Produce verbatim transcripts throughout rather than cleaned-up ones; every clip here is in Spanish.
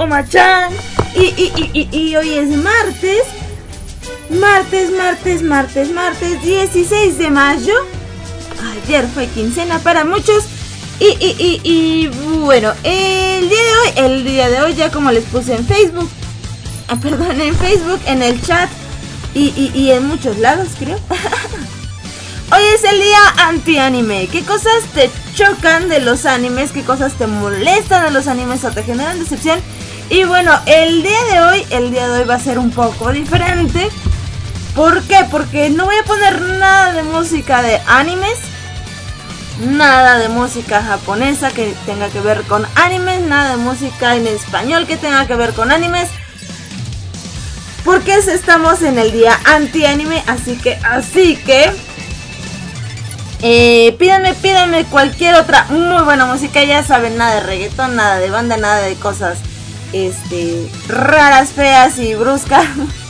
Oma-chan. Y, y, y, y, y hoy es martes. Martes, martes, martes, martes dieciséis de mayo. Ayer fue quincena para muchos. Y, y, y, y bueno, el día de hoy, el día de hoy ya como les puse en Facebook, ah, perdón, en Facebook, en el chat y, y, y en muchos lados creo. Hoy es el día anti-anime. ¿Qué cosas te chocan de los animes? ¿Qué cosas te molestan de los animes o te generan decepción? Y bueno, el día de hoy, el día de hoy va a ser un poco diferente. ¿Por qué? Porque no voy a poner nada de música de animes, nada de música japonesa que tenga que ver con animes, nada de música en español que tenga que ver con animes, porque estamos en el día anti-anime, así que, así que, eh, pídanme, pídanme cualquier otra muy buena música, ya saben, nada de reggaetón, nada de banda, nada de cosas, este, raras, feas y bruscas,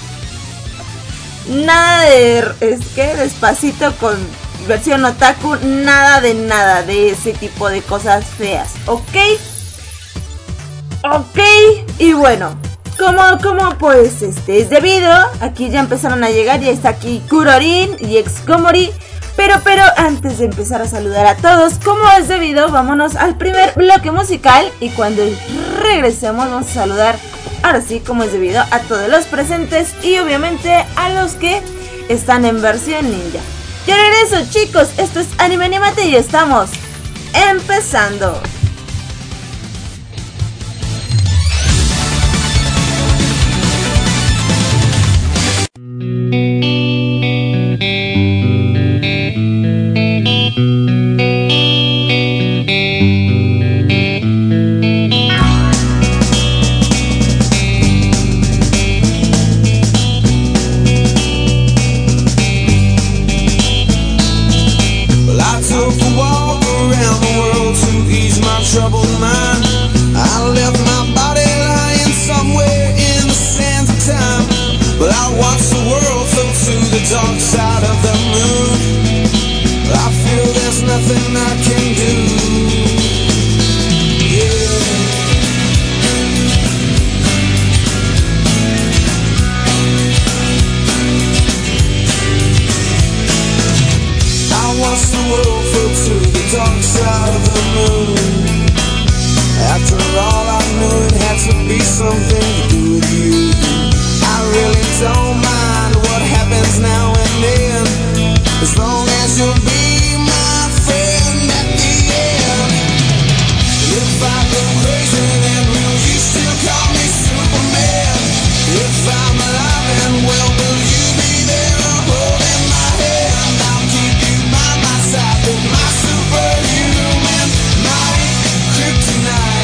nada de, es que, Despacito con versión otaku, nada de nada de ese tipo de cosas feas, ¿ok? Ok, y bueno, como, como pues este es debido, aquí ya empezaron a llegar, ya está aquí Kurorin y Exkomori, pero, pero antes de empezar a saludar a todos, como es debido, vámonos al primer bloque musical y cuando regresemos vamos a saludar, ahora sí, como es debido, a todos los presentes y obviamente a los que están en versión ninja. Yo regreso, chicos, esto es Anime Animate y estamos empezando. Troubled mind, I left my body lying somewhere in the sands of time. But I watched the world float to the dark side of the moon. I feel there's nothing I can do. Yeah. I watched the world float to the dark side of the moon. After all, I knew it had to be something to do with you. I really don't mind what happens now and then, as long as you'll be my friend at the end. If I go crazy, then will you still call me Superman? If I'm alive and well, will you be there holding my hand? I'll keep you by my side with my superhuman might, kryptonite.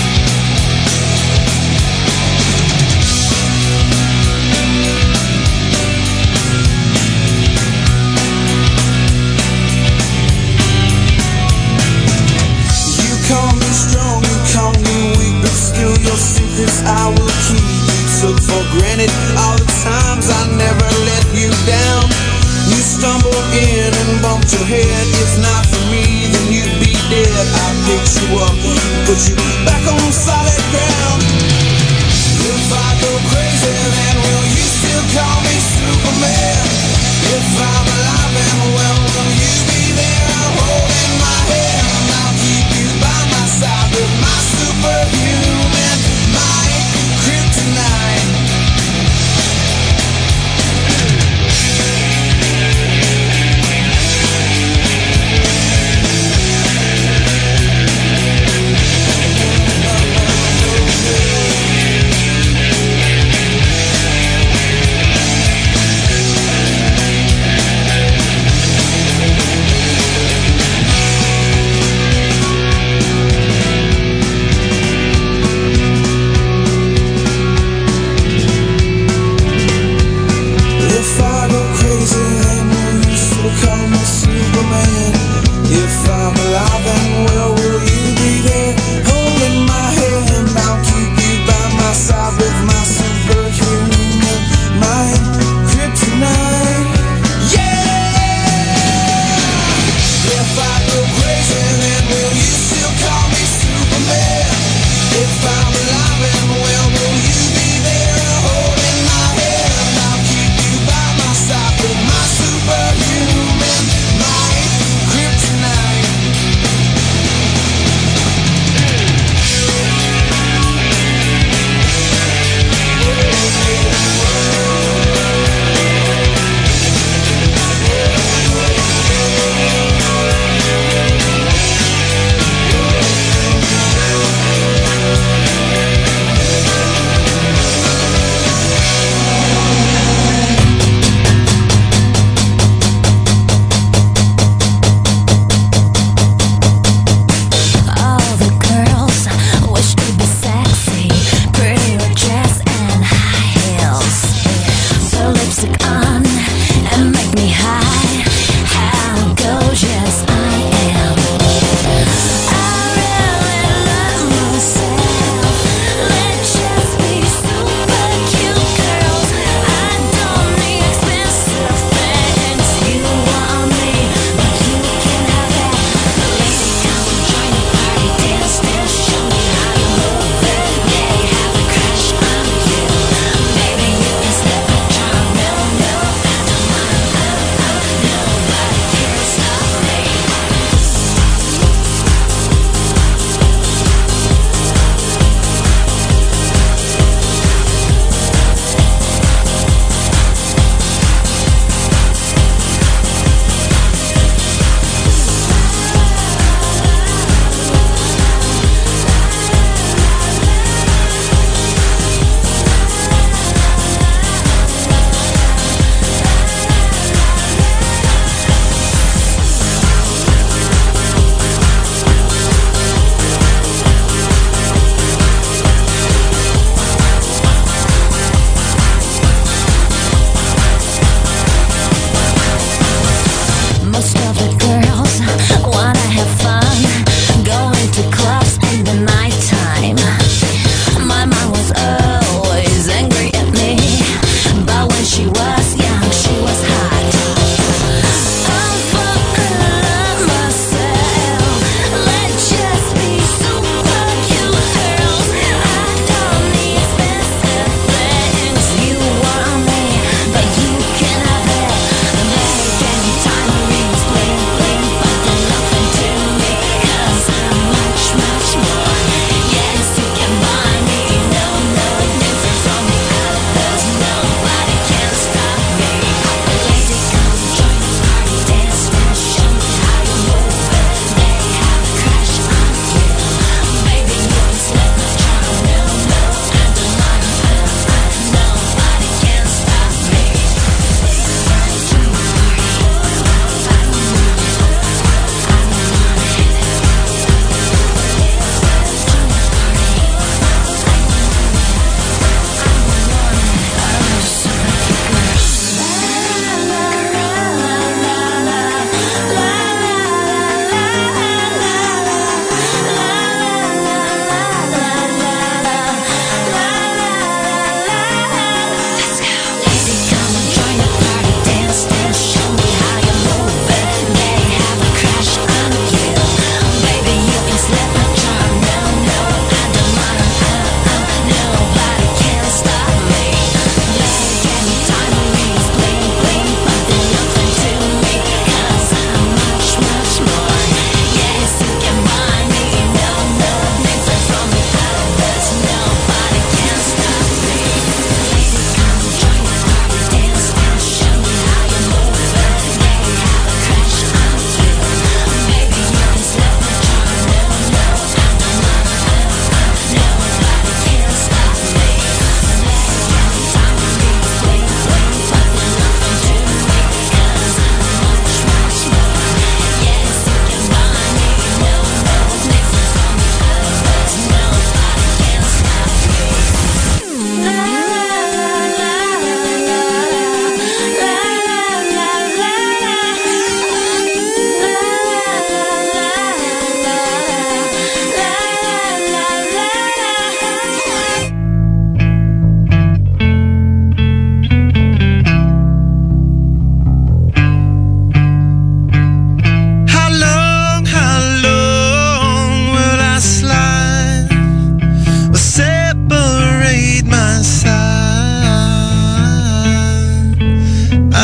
Your secrets I will keep. You took for granted all the times I never let you down. You stumbled in and bumped your head. If not for me, then you'd be dead. I picked you up, put you back on solid ground. If I go crazy, then will you still call me Superman? If I'm alive and well, will you be there holding my hand? I'll keep you by my side with my superhuman might, kryptonite.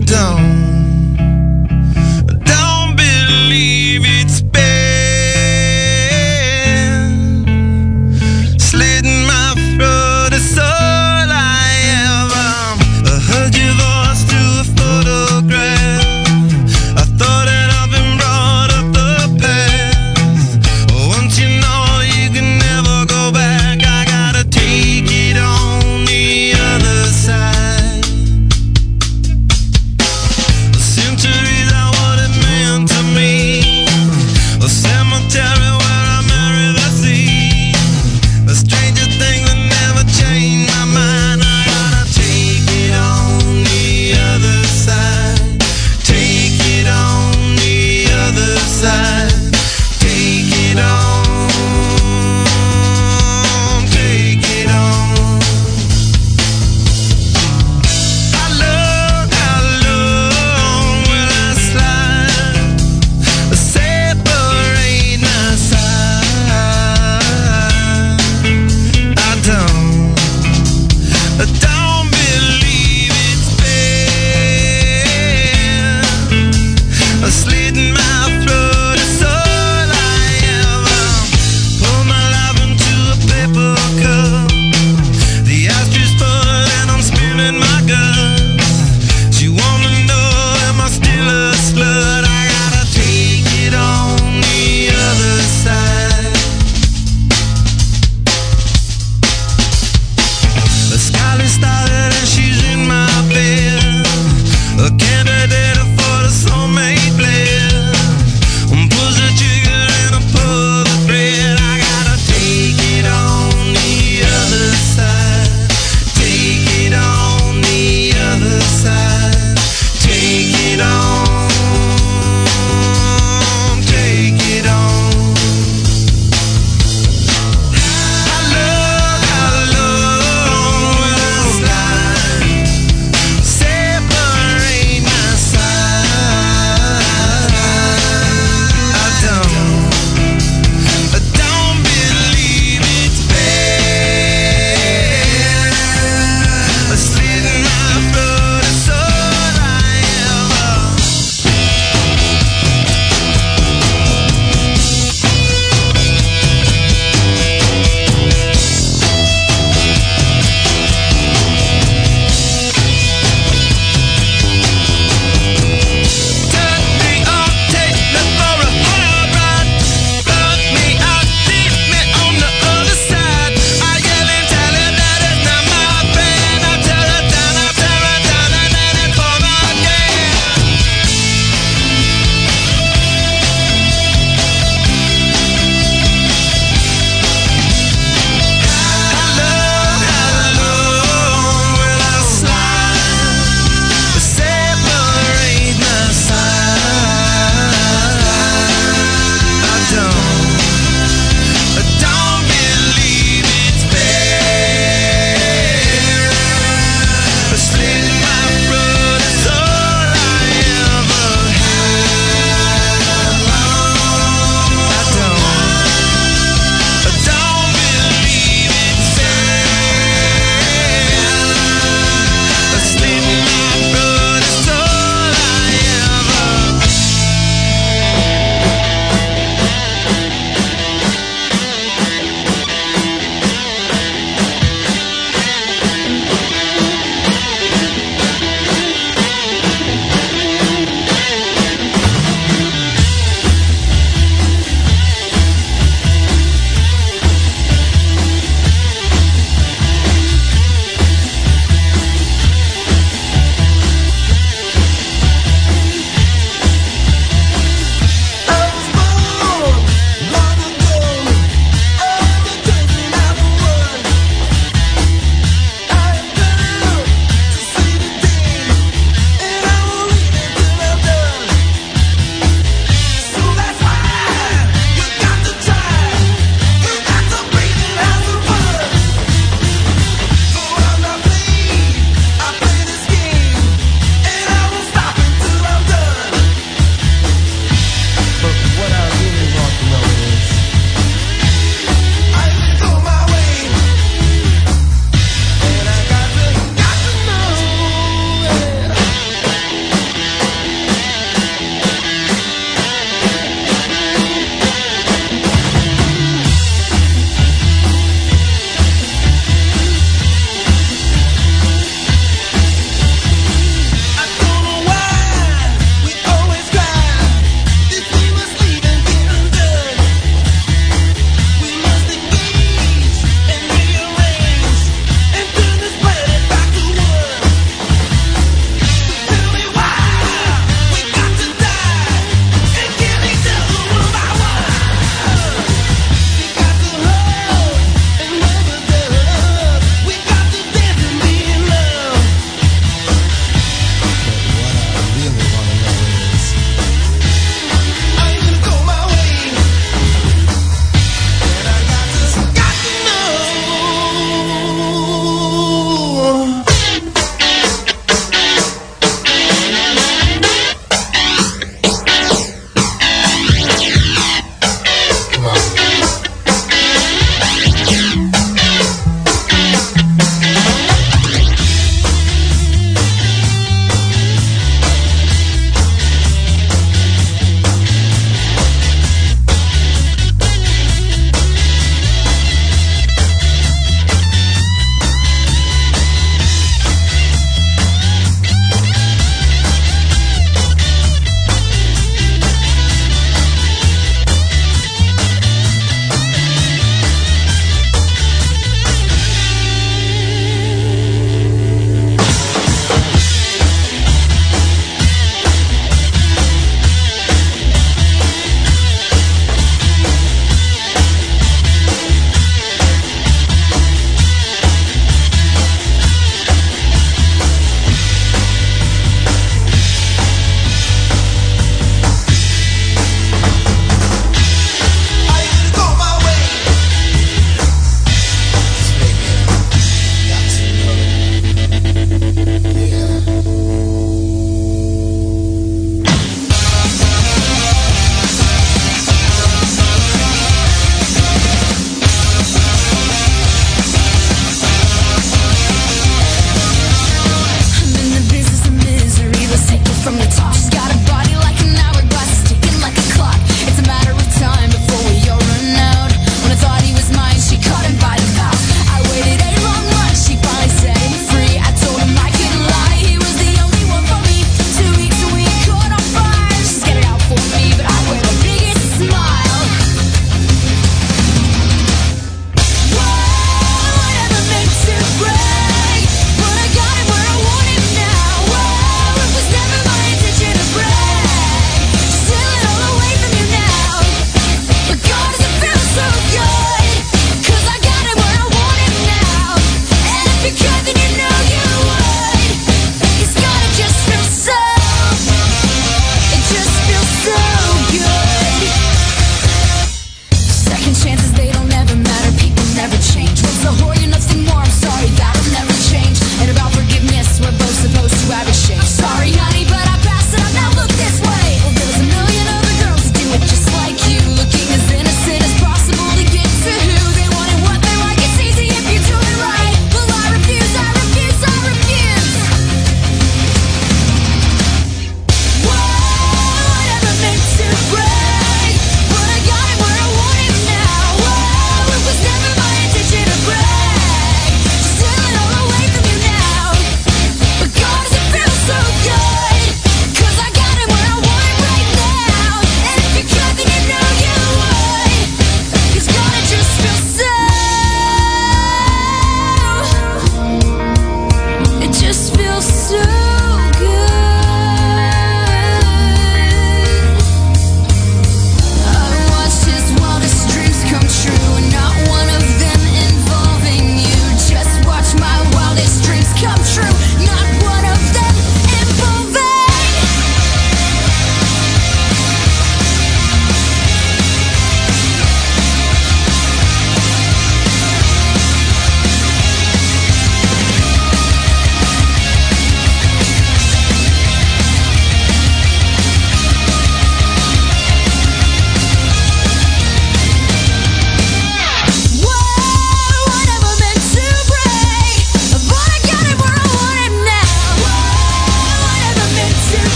don't, don't believe it's been slitting my throat is all I ever. I heard your voice through a photograph. I thought that I've been brought up the past. Once you know you can never go back, I gotta take it on the other side.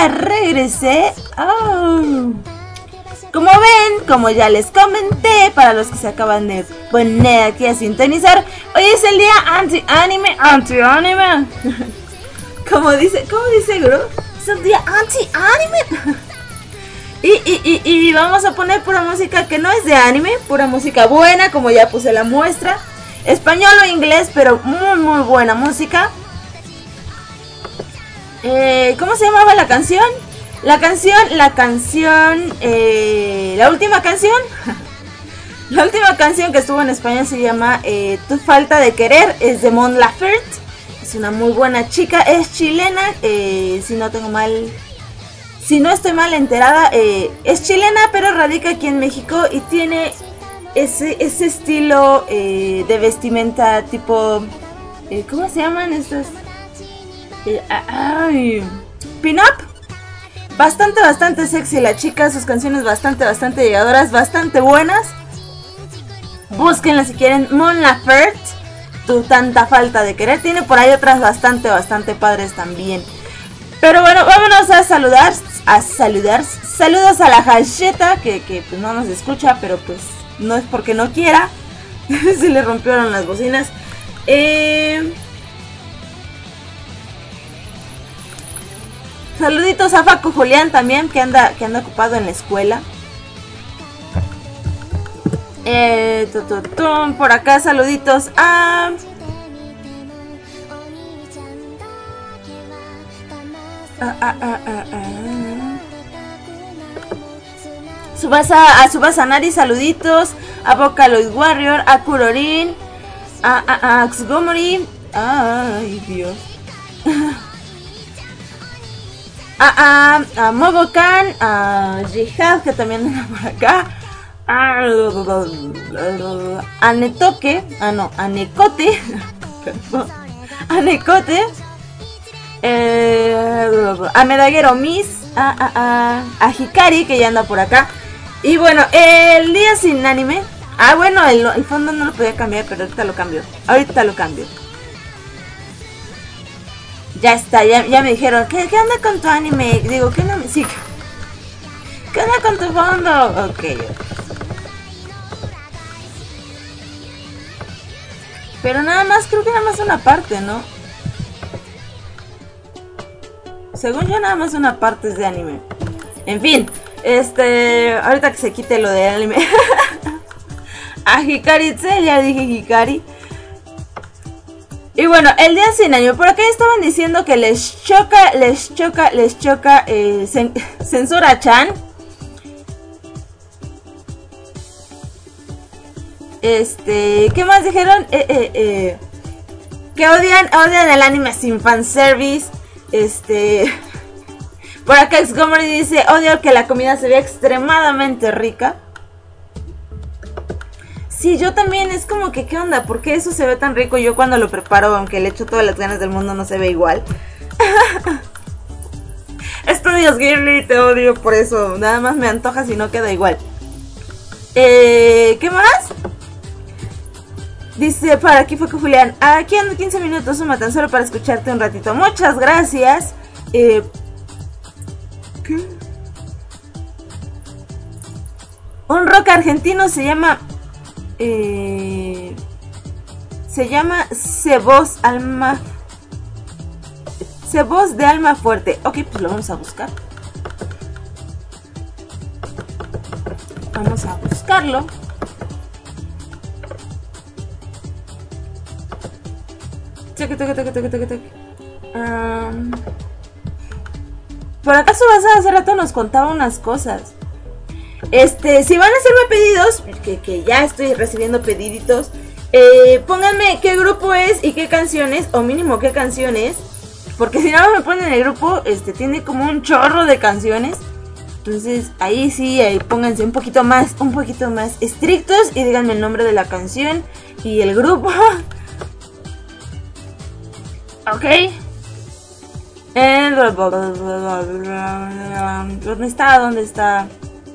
ya regresé. Oh. Como ven, como ya les comenté, para los que se acaban de poner aquí a sintonizar, hoy es el día anti-anime, anti-anime. Como dice, ¿cómo dice Gru? Es el día anti-anime. Y, y, y, y vamos a poner pura música que no es de anime, pura música buena, como ya puse la muestra. Español o inglés, pero muy muy buena música. Eh, ¿Cómo se llamaba la canción? La canción, la canción, eh, la última canción, la última canción que estuvo en español se llama eh, Tu falta de querer, es de Mon Laferte, es una muy buena chica, es chilena, eh, si no tengo mal, si no estoy mal enterada, eh, es chilena pero radica aquí en México y tiene ese, ese estilo eh, de vestimenta tipo, eh, ¿cómo se llaman estos? Eh, ay, pin-up. Bastante, bastante sexy la chica, sus canciones bastante, bastante llegadoras, bastante buenas. Búsquenla si quieren, Mon Laferte, Tu tanta falta de querer. Tiene por ahí otras bastante, bastante padres también. Pero bueno, vámonos a saludar, a saludar. Saludos a la Hacheta, que, que pues no nos escucha, pero pues no es porque no quiera. Se le rompieron las bocinas. Eh... Saluditos a Facu Julián también, que anda, que anda ocupado en la escuela. Eh, tu, tu, tu, por acá saluditos a... Ah, ah, ah, ah, ah. Subasa, a Subasa Nari, saluditos. A Vocaloid Warrior, a Kurorin, a, a, a Axgomori. Ay, Dios. A, a, a Mobokan, a Jihad, que también anda por acá. A, a Netoque, ah no, a Necote. A Necote. Eh, a Medaguero Miss, a, a, a, a Hikari, que ya anda por acá. Y bueno, el día sin anime. Ah, bueno, el, el fondo no lo podía cambiar, pero ahorita lo cambio. Ahorita lo cambio. Ya está, ya, ya me dijeron, ¿qué, ¿qué onda con tu anime? Digo, ¿qué onda? Sí. ¿Qué onda con tu fondo? Ok. Pero nada más, creo que nada más una parte, ¿no? Según yo, nada más una parte es de anime. En fin, este... ahorita que se quite lo de anime. A Hikari, ya dije Hikari. Y bueno, el día sin anime, por acá estaban diciendo que les choca, les choca, les choca eh, cen, Censura-chan. Este, ¿qué más dijeron? Eh, eh, eh, que odian, odian el anime sin fanservice. Este, por acá Xgomori dice, odio que la comida se vea extremadamente rica. Sí, yo también, es como que, ¿qué onda? ¿Por qué eso se ve tan rico? Yo cuando lo preparo, aunque le echo todas las ganas del mundo, no se ve igual. Estudios Ghibli, te odio por eso. Nada más me antojas y no queda igual. Eh, ¿qué más? Dice, para aquí fue que Julián. Aquí ando quince minutos, suma tan solo para escucharte un ratito. Muchas gracias. Eh, ¿Qué? Un rock argentino se llama... Eh, se llama Cebos Alma Cebos de Alma Fuerte. Ok, pues lo vamos a buscar. Vamos a buscarlo. Cheque, cheque, cheque, cheque, cheque, cheque. Um, por acaso vas a hace rato nos contaba unas cosas. Este, si van a hacerme pedidos, que, que ya estoy recibiendo pediditos, eh, pónganme qué grupo es y qué canciones, o mínimo qué canciones, porque si no me ponen el grupo, este, tiene como un chorro de canciones. Entonces ahí sí, ahí pónganse un poquito más, un poquito más estrictos y díganme el nombre de la canción y el grupo. Ok. Eh, ¿Dónde está? ¿Dónde está?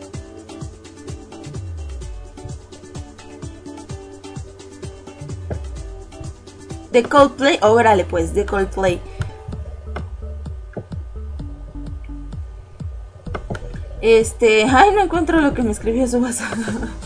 De Coldplay, órale pues, de Coldplay. Este, ay, no encuentro lo que me escribió su WhatsApp.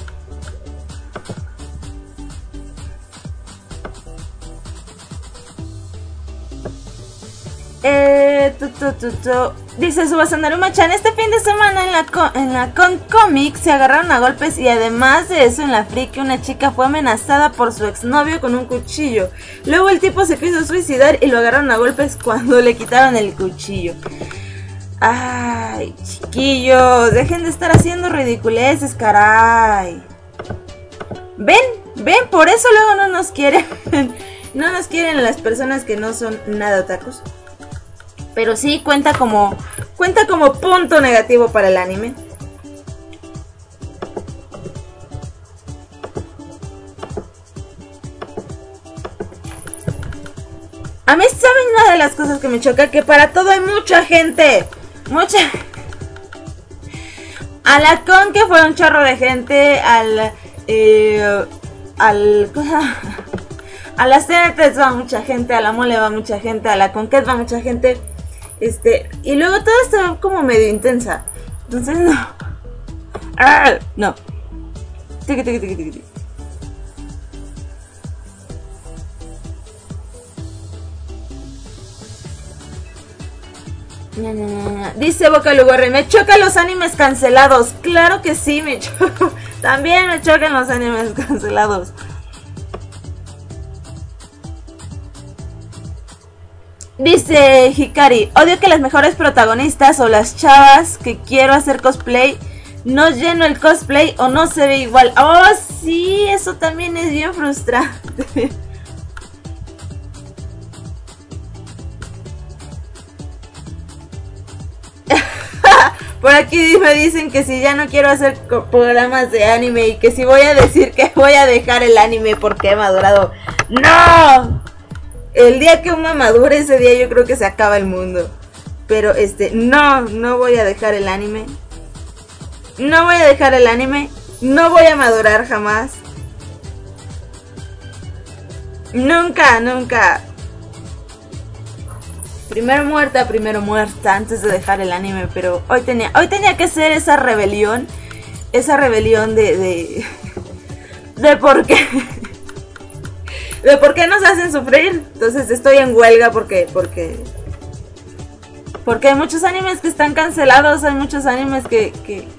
Eh, tu, tu, tu, tu. Dice Subasa Naruma-chan, este fin de semana en la, con, en la Con Comic se agarraron a golpes y además de eso en la Friki una chica fue amenazada por su exnovio con un cuchillo. Luego el tipo se quiso suicidar y lo agarraron a golpes cuando le quitaron el cuchillo. Ay, chiquillos, dejen de estar haciendo ridiculeces, caray. Ven, ven, por eso luego no nos quieren. No nos quieren las personas que no son nada otakus. Pero sí cuenta como cuenta como punto negativo para el anime. A mí, ¿saben una de las cosas que me choca? Que para todo hay mucha gente. Mucha. A la Con que fue un chorro de gente. Al eh, Al A la C N tres va mucha gente. A la Mole va mucha gente. A la Conquet va mucha gente. Este, y luego todo está como medio intensa. Entonces no. ¡Ah! No. Tiki, tiki, tiki, tiki. No, no, no, no. Dice Boca Lugarre, me chocan los animes cancelados. Claro que sí, me chocan. También me chocan los animes cancelados. Dice Hikari, odio que las mejores protagonistas o las chavas que quiero hacer cosplay no lleno el cosplay o no se ve igual. Oh, sí, eso también es bien frustrante. Por aquí me dicen que si ya no quiero hacer programas de anime y que si voy a decir que voy a dejar el anime porque he madurado. ¡No! El día que uno madure, ese día yo creo que se acaba el mundo. Pero este, no, no voy a dejar el anime. No voy a dejar el anime. No voy a madurar jamás. Nunca, nunca. Primero muerta, primero muerta antes de dejar el anime. Pero hoy tenía, hoy tenía que hacer esa rebelión. Esa rebelión de... De, de por qué... ¿De por qué nos hacen sufrir? Entonces estoy en huelga porque, porque, porque hay muchos animes que están cancelados, hay muchos animes que, que,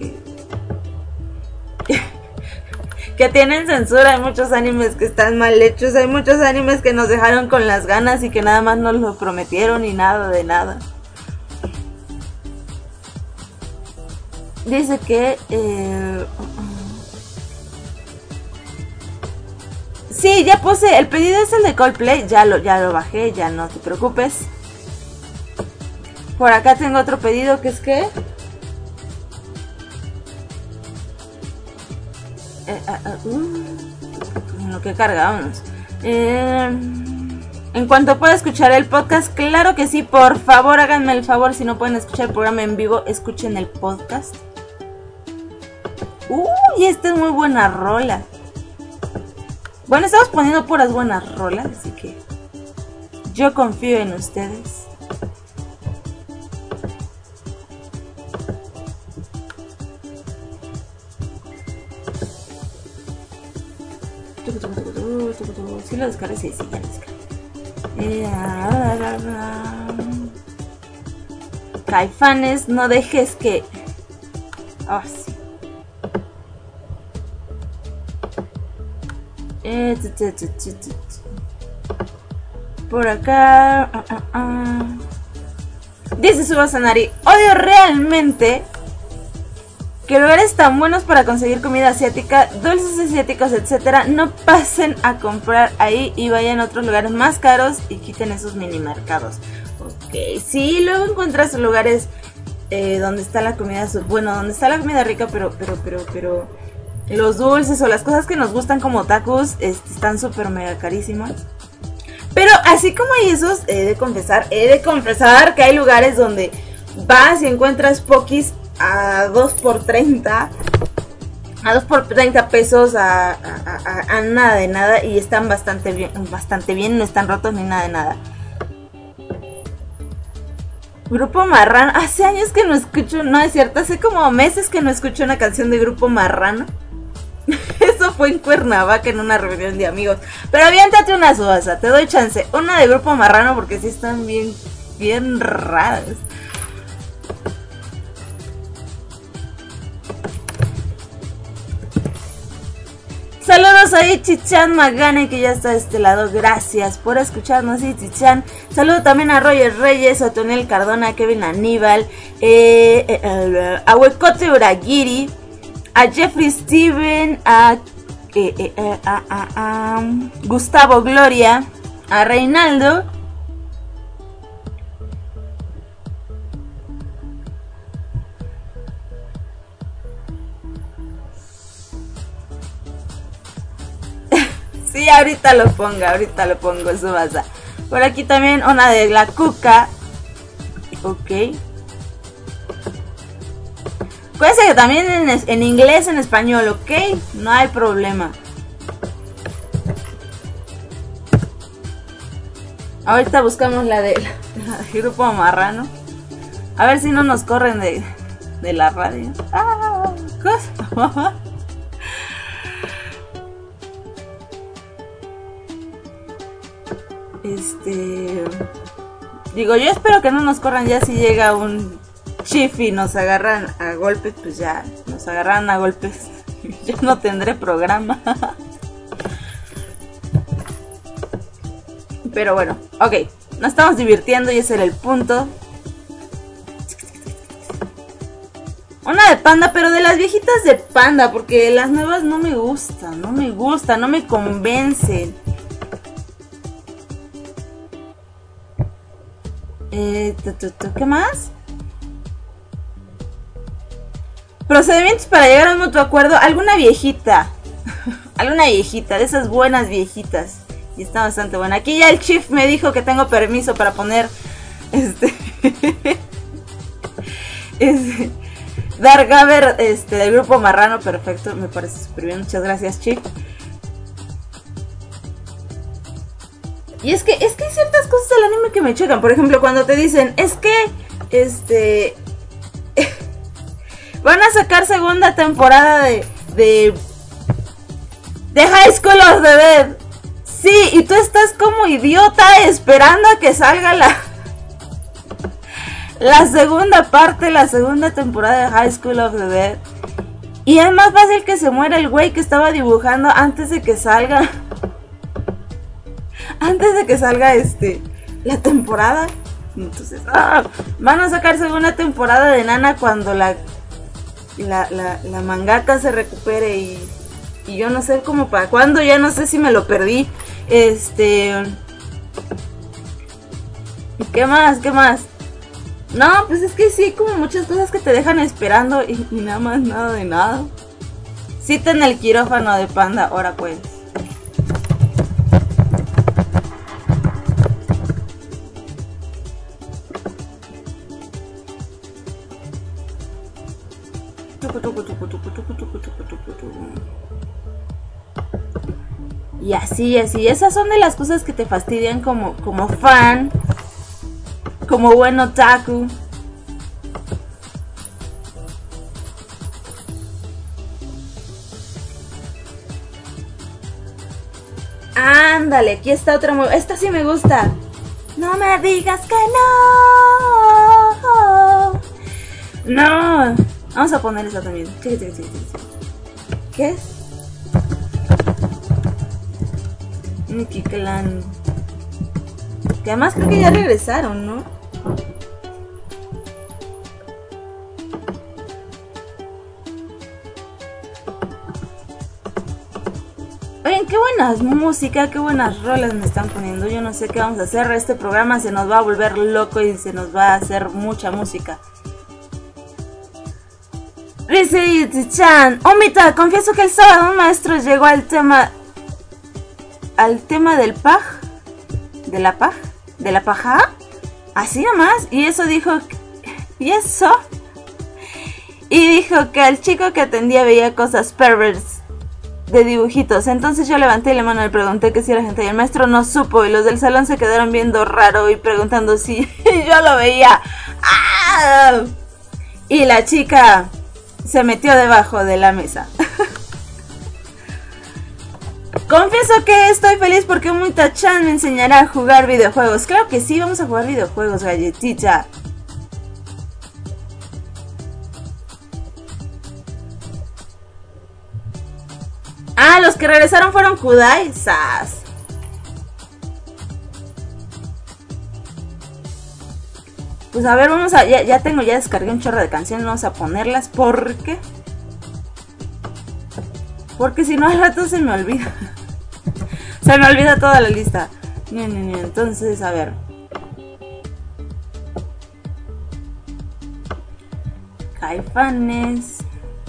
que, que tienen censura, hay muchos animes que están mal hechos, hay muchos animes que nos dejaron con las ganas y que nada más nos lo prometieron y nada de nada. Dice que... Eh, Sí, ya puse, el pedido es el de Coldplay, ya lo, ya lo bajé, ya no te preocupes. Por acá tengo otro pedido que es que... Eh, uh, uh, en lo que cargábamos. Eh, en cuanto pueda escuchar el podcast, claro que sí, por favor háganme el favor, si no pueden escuchar el programa en vivo, escuchen el podcast. Uy, esta es muy buena rola. Bueno, estamos poniendo puras buenas rolas, así que yo confío en ustedes. ¿Sí lo descargué? Sí, sí, ya lo descargué. Caifanes, no dejes que... Oh, sí. Por acá uh, uh, uh. Dice Subasa Nari, odio realmente que lugares tan buenos para conseguir comida asiática, dulces asiáticos, etcétera, no pasen a comprar ahí y vayan a otros lugares más caros y quiten esos mini mercados. Ok, sí, luego encuentras lugares eh, donde está la comida, bueno, donde está la comida rica, pero, pero, pero, pero los dulces o las cosas que nos gustan como tacos este, están súper mega carísimas. Pero así como hay esos, he de confesar, he de confesar que hay lugares donde vas y encuentras pokis a dos por treinta, a dos por treinta pesos, a, a, a, a nada de nada, y están bastante bien, bastante bien, no están rotos ni nada de nada. Grupo Marrano. Hace años que no escucho, no es cierto, hace como meses que no escucho una canción de Grupo Marrano. Eso fue en Cuernavaca en una reunión de amigos. Pero aviéntate una Subasa, te doy chance. Una de Grupo Marrano porque sí están bien, bien raras. Saludos a Ichichan Magane que ya está de este lado. Gracias por escucharnos, Ichichan. Saludo también a Roger Reyes, a Otoniel Cardona, a Kevin Aníbal, eh, eh, eh, a Huecote Uragiri, a Jeffrey Steven, a, eh, eh, eh, a, a, a Gustavo Gloria, a Reinaldo. Sí, ahorita lo pongo, ahorita lo pongo, Subasa. Por aquí también una de la Cuca. Ok. Acuérdense que también en, en inglés, en español, ok. No hay problema. Ahorita buscamos la de, la de Grupo Marrano. A ver si no nos corren de, de la radio. Ah, cosa. Este... Digo, yo espero que no nos corran ya si llega un chief y nos agarran a golpes, pues ya nos agarran a golpes. Yo no tendré programa. Pero bueno, ok. Nos estamos divirtiendo y ese era el punto. Una de Panda, pero de las viejitas de Panda, porque las nuevas no me gustan, no me gustan, no me convencen. Eh, tu, tu, tu, ¿qué más? Procedimientos para llegar a un mutuo acuerdo. Alguna viejita. Alguna viejita, de esas buenas viejitas. Y está bastante buena. Aquí ya el chief me dijo que tengo permiso para poner Este es Dargaber, este, del Grupo Marrano. Perfecto, me parece súper bien. Muchas gracias, chief. Y es que, es que hay ciertas cosas del anime que me chocan. Por ejemplo, cuando te dicen, es que, este... van a sacar segunda temporada de... De, de High School of the Dead. Sí, y tú estás como idiota esperando a que salga la... La segunda parte, la segunda temporada de High School of the Dead. Y es más fácil que se muera el güey que estaba dibujando antes de que salga... Antes de que salga este la temporada. Entonces, ¡ah! Van a sacar segunda temporada de Nana cuando la la, la, la mangaka se recupere y, y yo no sé cómo para cuándo, ya no sé si me lo perdí. Este... ¿Qué más? ¿Qué más? No, pues es que sí hay como muchas cosas que te dejan esperando y, y nada más nada de nada. Cita en el quirófano de Panda, ahora pues. Y así, así, esas son de las cosas que te fastidian como, como fan, como buen otaku. Ándale, aquí está otra muy... Esta sí me gusta. No me digas que no. No. Vamos a poner esa también. Chiqui, chiqui, chiqui, chiqui. ¿Qué es? Nikki Clan. Que además creo que ya regresaron, ¿no? Oigan, qué buenas música, qué buenas rolas me están poniendo. Yo no sé qué vamos a hacer. Este programa se nos va a volver loco y se nos va a hacer mucha música. Rizzi-chan, Omita, confieso que el sábado un maestro llegó al tema al tema del paj, de la paj, de la paja, así nomás, y eso dijo, y eso, y dijo que el chico que atendía veía cosas perverts de dibujitos. Entonces yo levanté la mano y le pregunté que si era gente y el maestro no supo y los del salón se quedaron viendo raro y preguntando si yo lo veía. ¡Ah! Y la chica se metió debajo de la mesa. Confieso que estoy feliz porque Muita-chan me enseñará a jugar videojuegos. Claro que sí, vamos a jugar videojuegos, galletita. Ah, los que regresaron fueron Kudai. ¡Sas! Pues a ver, vamos a... Ya, ya tengo, ya descargué un chorro de canciones. Vamos a ponerlas porque... Porque si no al rato se me olvida. Se me olvida toda la lista. Entonces, a ver. Caifanes.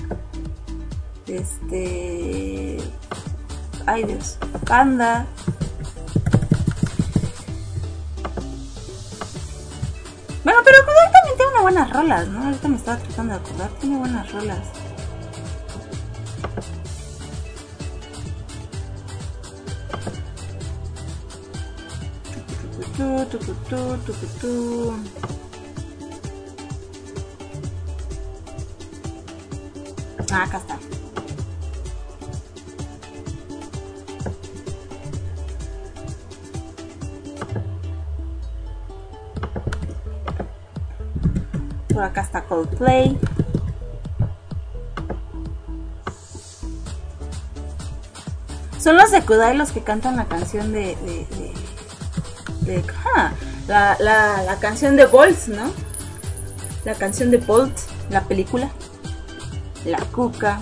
Este... Ay Dios. Panda. Bueno, pero Kudai también tiene unas buenas rolas, ¿no? Ahorita me estaba tratando de acordar. Tiene buenas rolas. Tu, tu, tu, tu, tu, tu, tu. Ah, acá está. Por acá está Coldplay. Son los de Kudai los que cantan la canción de... de, de, de ah, la, la, la canción de Bolt, ¿no? La canción de Bolt, la película. La Cuca.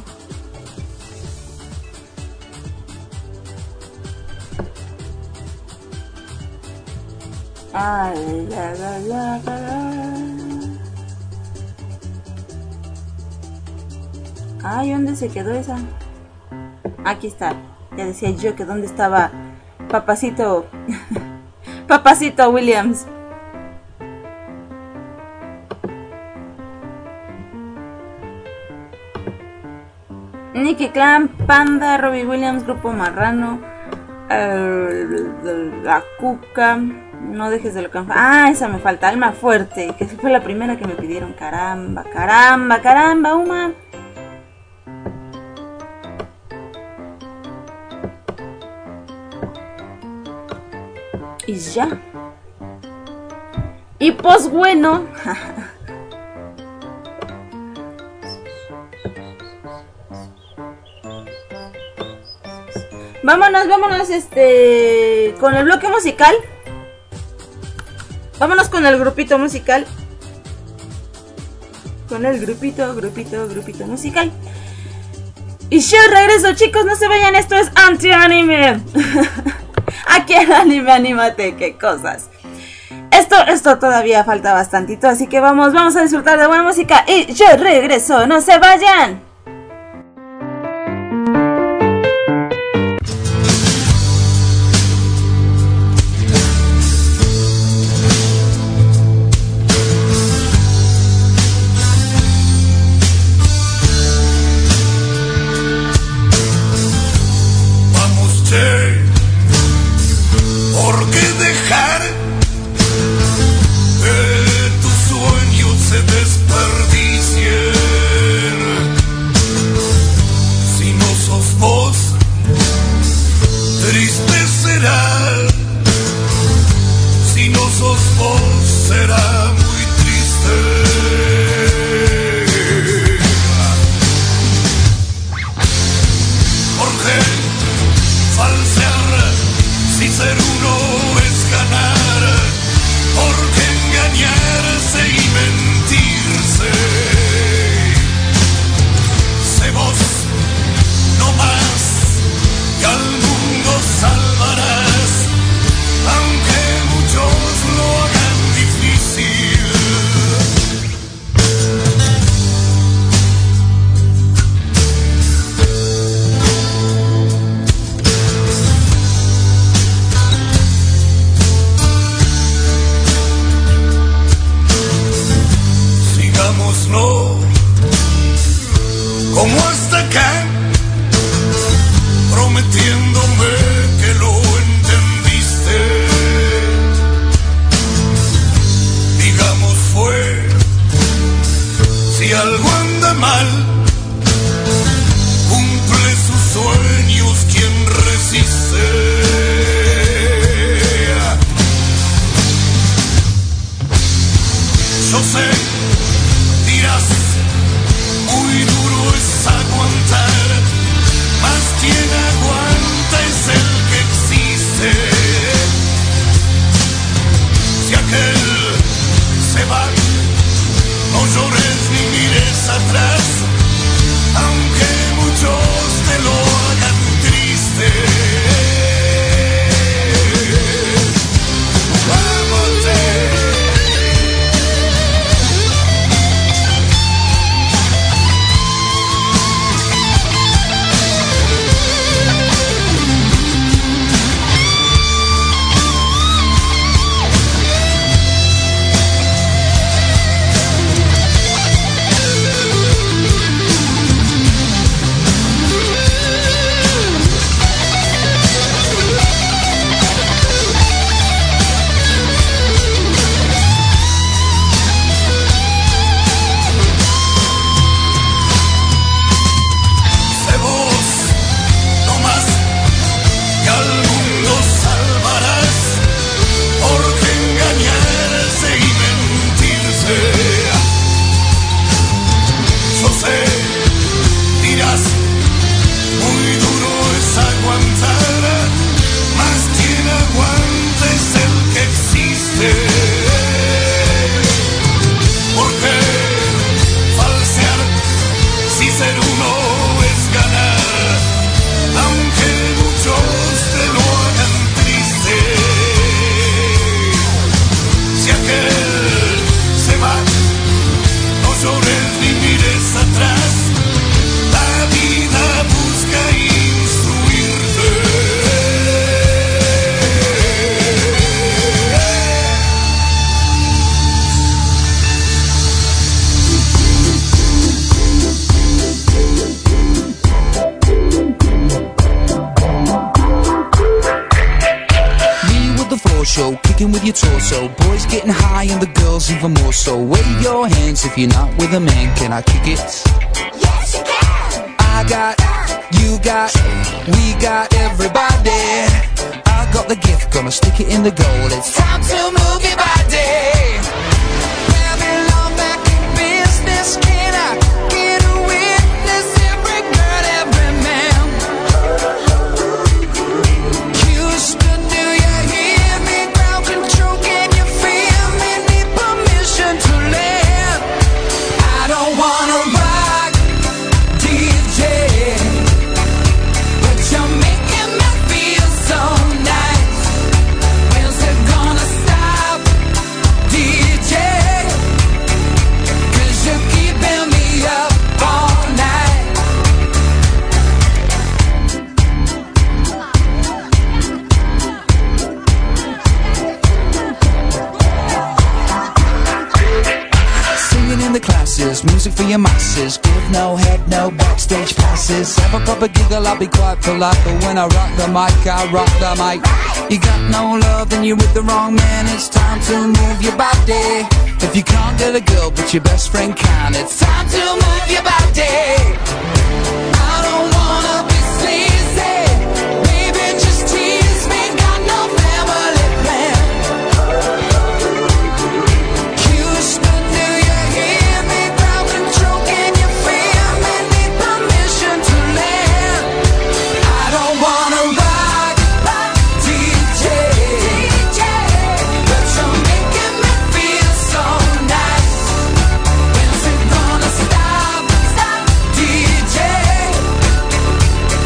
Ay, la, la, la, la, la. Ay, ¿dónde se quedó esa? Aquí está. Ya decía yo que dónde estaba Papacito. Papacito Williams. Nicky Clan, Panda, Robbie Williams, Grupo Marrano, uh, La Cuca, No dejes de lo que... Ah, esa me falta, Alma Fuerte, que fue la primera que me pidieron. Caramba, caramba, caramba, Uma. Y ya. Y pues bueno. Vámonos, vámonos, este, con el bloque musical. Vámonos con el grupito musical. Con el grupito, grupito, grupito musical. Y yo regreso, chicos, no se vayan, esto es Anti-Anime. Aquí en Anime Anímate, qué cosas. Esto, esto todavía falta bastantito, así que vamos, vamos a disfrutar de buena música. Y yo regreso, no se vayan. Salvarás, aunque muchos lo hagan difícil. the floor show, kicking with your torso. Boys getting high and the girls even more so. Wave your hands if you're not with a man. Can I kick it? Yes, you can. I got, you got, we got everybody. I got the gift, gonna stick it in the goal. It's time to move your body. Babylon back in business. Can I get a witness? Every girl, every man. Houston, do you hear me? Ground control, can you feel me? Need permission to land. I don't wanna rock, D J, but you're making me feel so nice. When's it gonna stop, D J? 'Cause you're keeping me up all night. Singing in the classes, music for your masses. Give no head, no backstage passes. Have a proper giggle, I'll be quite polite. But when I rock the mic, I rock the mic. You got no love, then you're with the wrong man. It's time to move your body. If you can't get a girl, but your best friend can, it's time to move your body. I don't wanna be sleazy, baby, just tease me. Got no family plan. Houston, do you hear me? Ground control, can you feel me? Need permission to land. I don't wanna rock, D J, but you're making me feel so nice. When's it gonna stop, D J?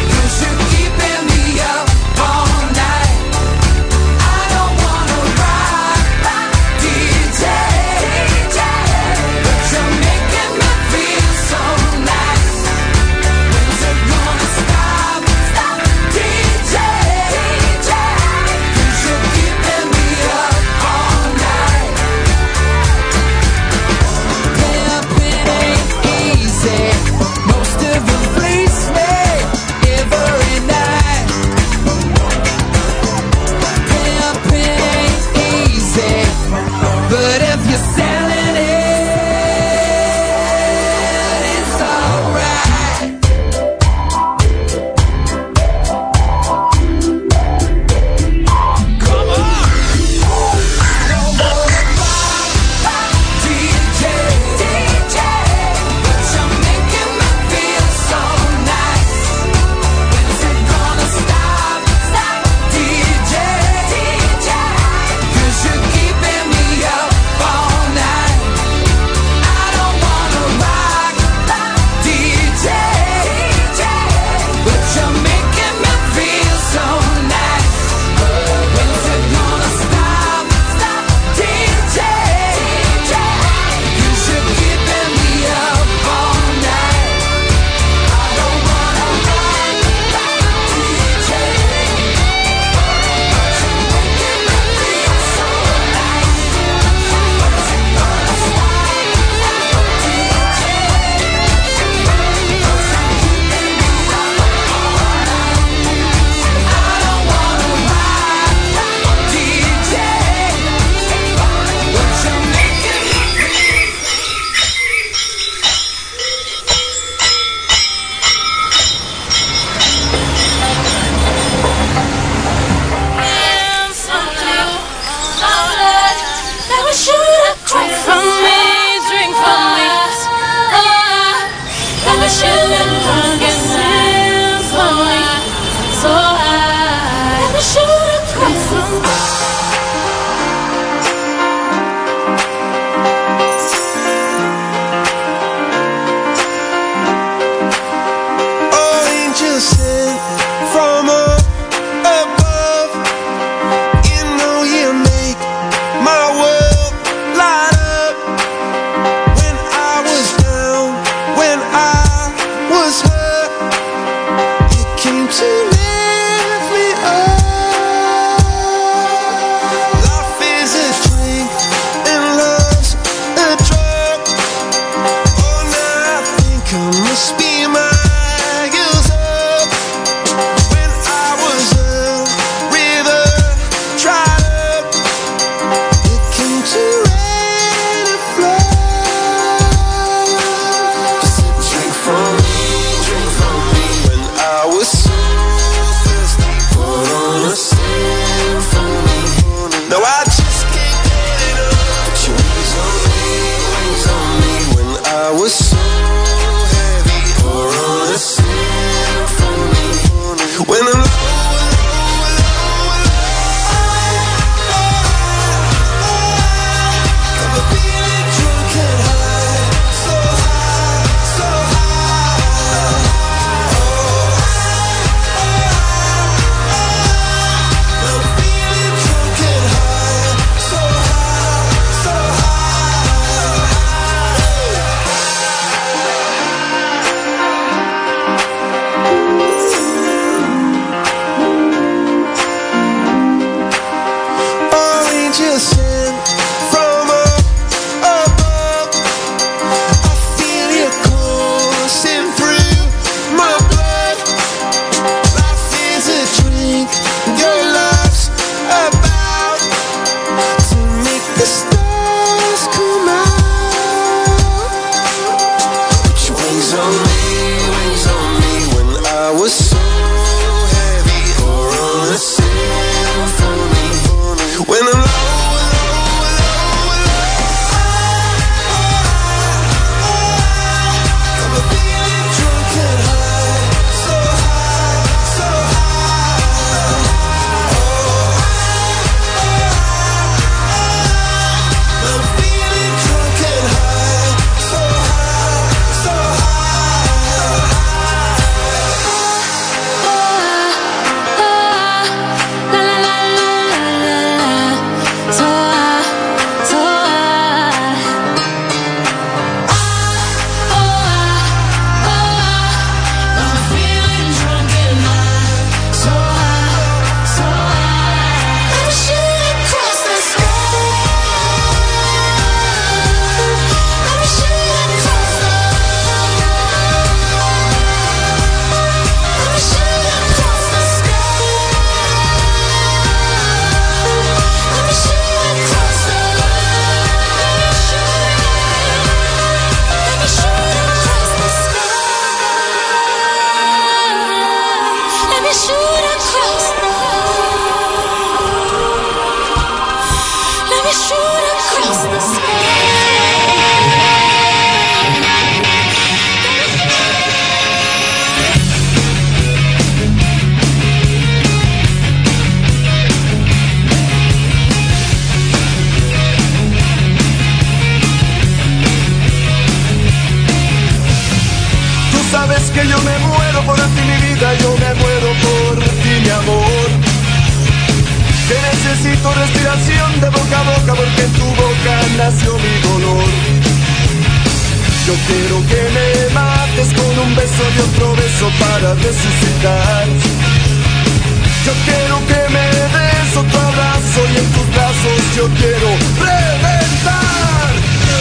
yo me muero por ti mi vida, yo me muero por ti mi amor. Que necesito respiración de boca a boca porque en tu boca nació mi dolor. Yo quiero que me mates con un beso y otro beso para resucitar. Yo quiero que me des otro abrazo y en tus brazos yo quiero reventar.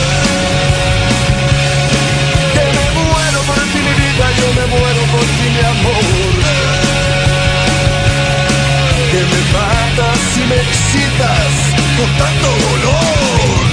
Que me muero por ti mi vida, yo me muero por ti mi amor. Que me matas y me excitas con tanto dolor.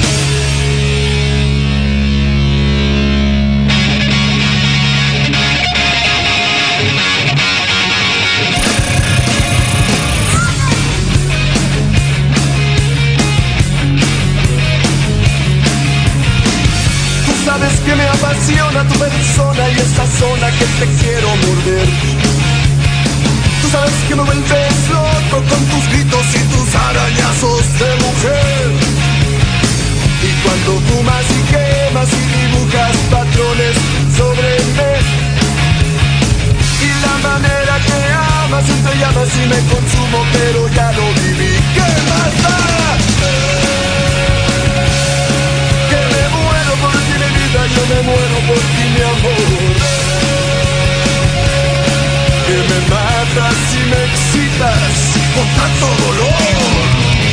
Sabes que me apasiona tu persona y esa zona que te quiero morder. Tú sabes que me vuelves loco con tus gritos y tus arañazos de mujer. Y cuando fumas y quemas y dibujas patrones sobre mí. Y la manera que amas entre llamas y me consumo, pero ya lo viví. ¿Qué más da? Yo me muero por ti mi amor. Que me matas y me excitas con tanto dolor.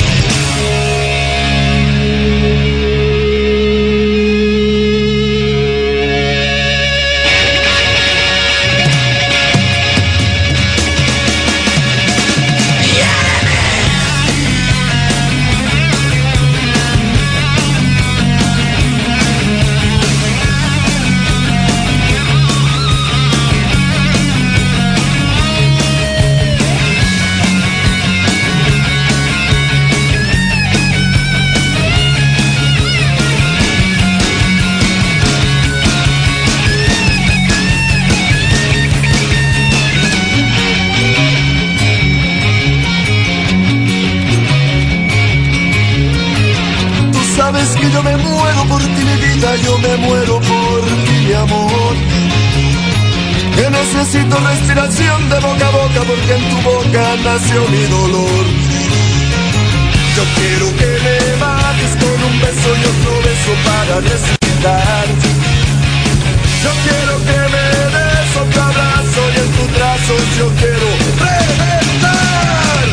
Sabes que yo me muero por ti mi vida, yo me muero por ti mi amor. Que necesito respiración de boca a boca porque en tu boca nació mi dolor. Yo quiero que me mates con un beso y otro beso para resucitar. Yo quiero que me des otro abrazo y en tus brazos yo quiero reventar.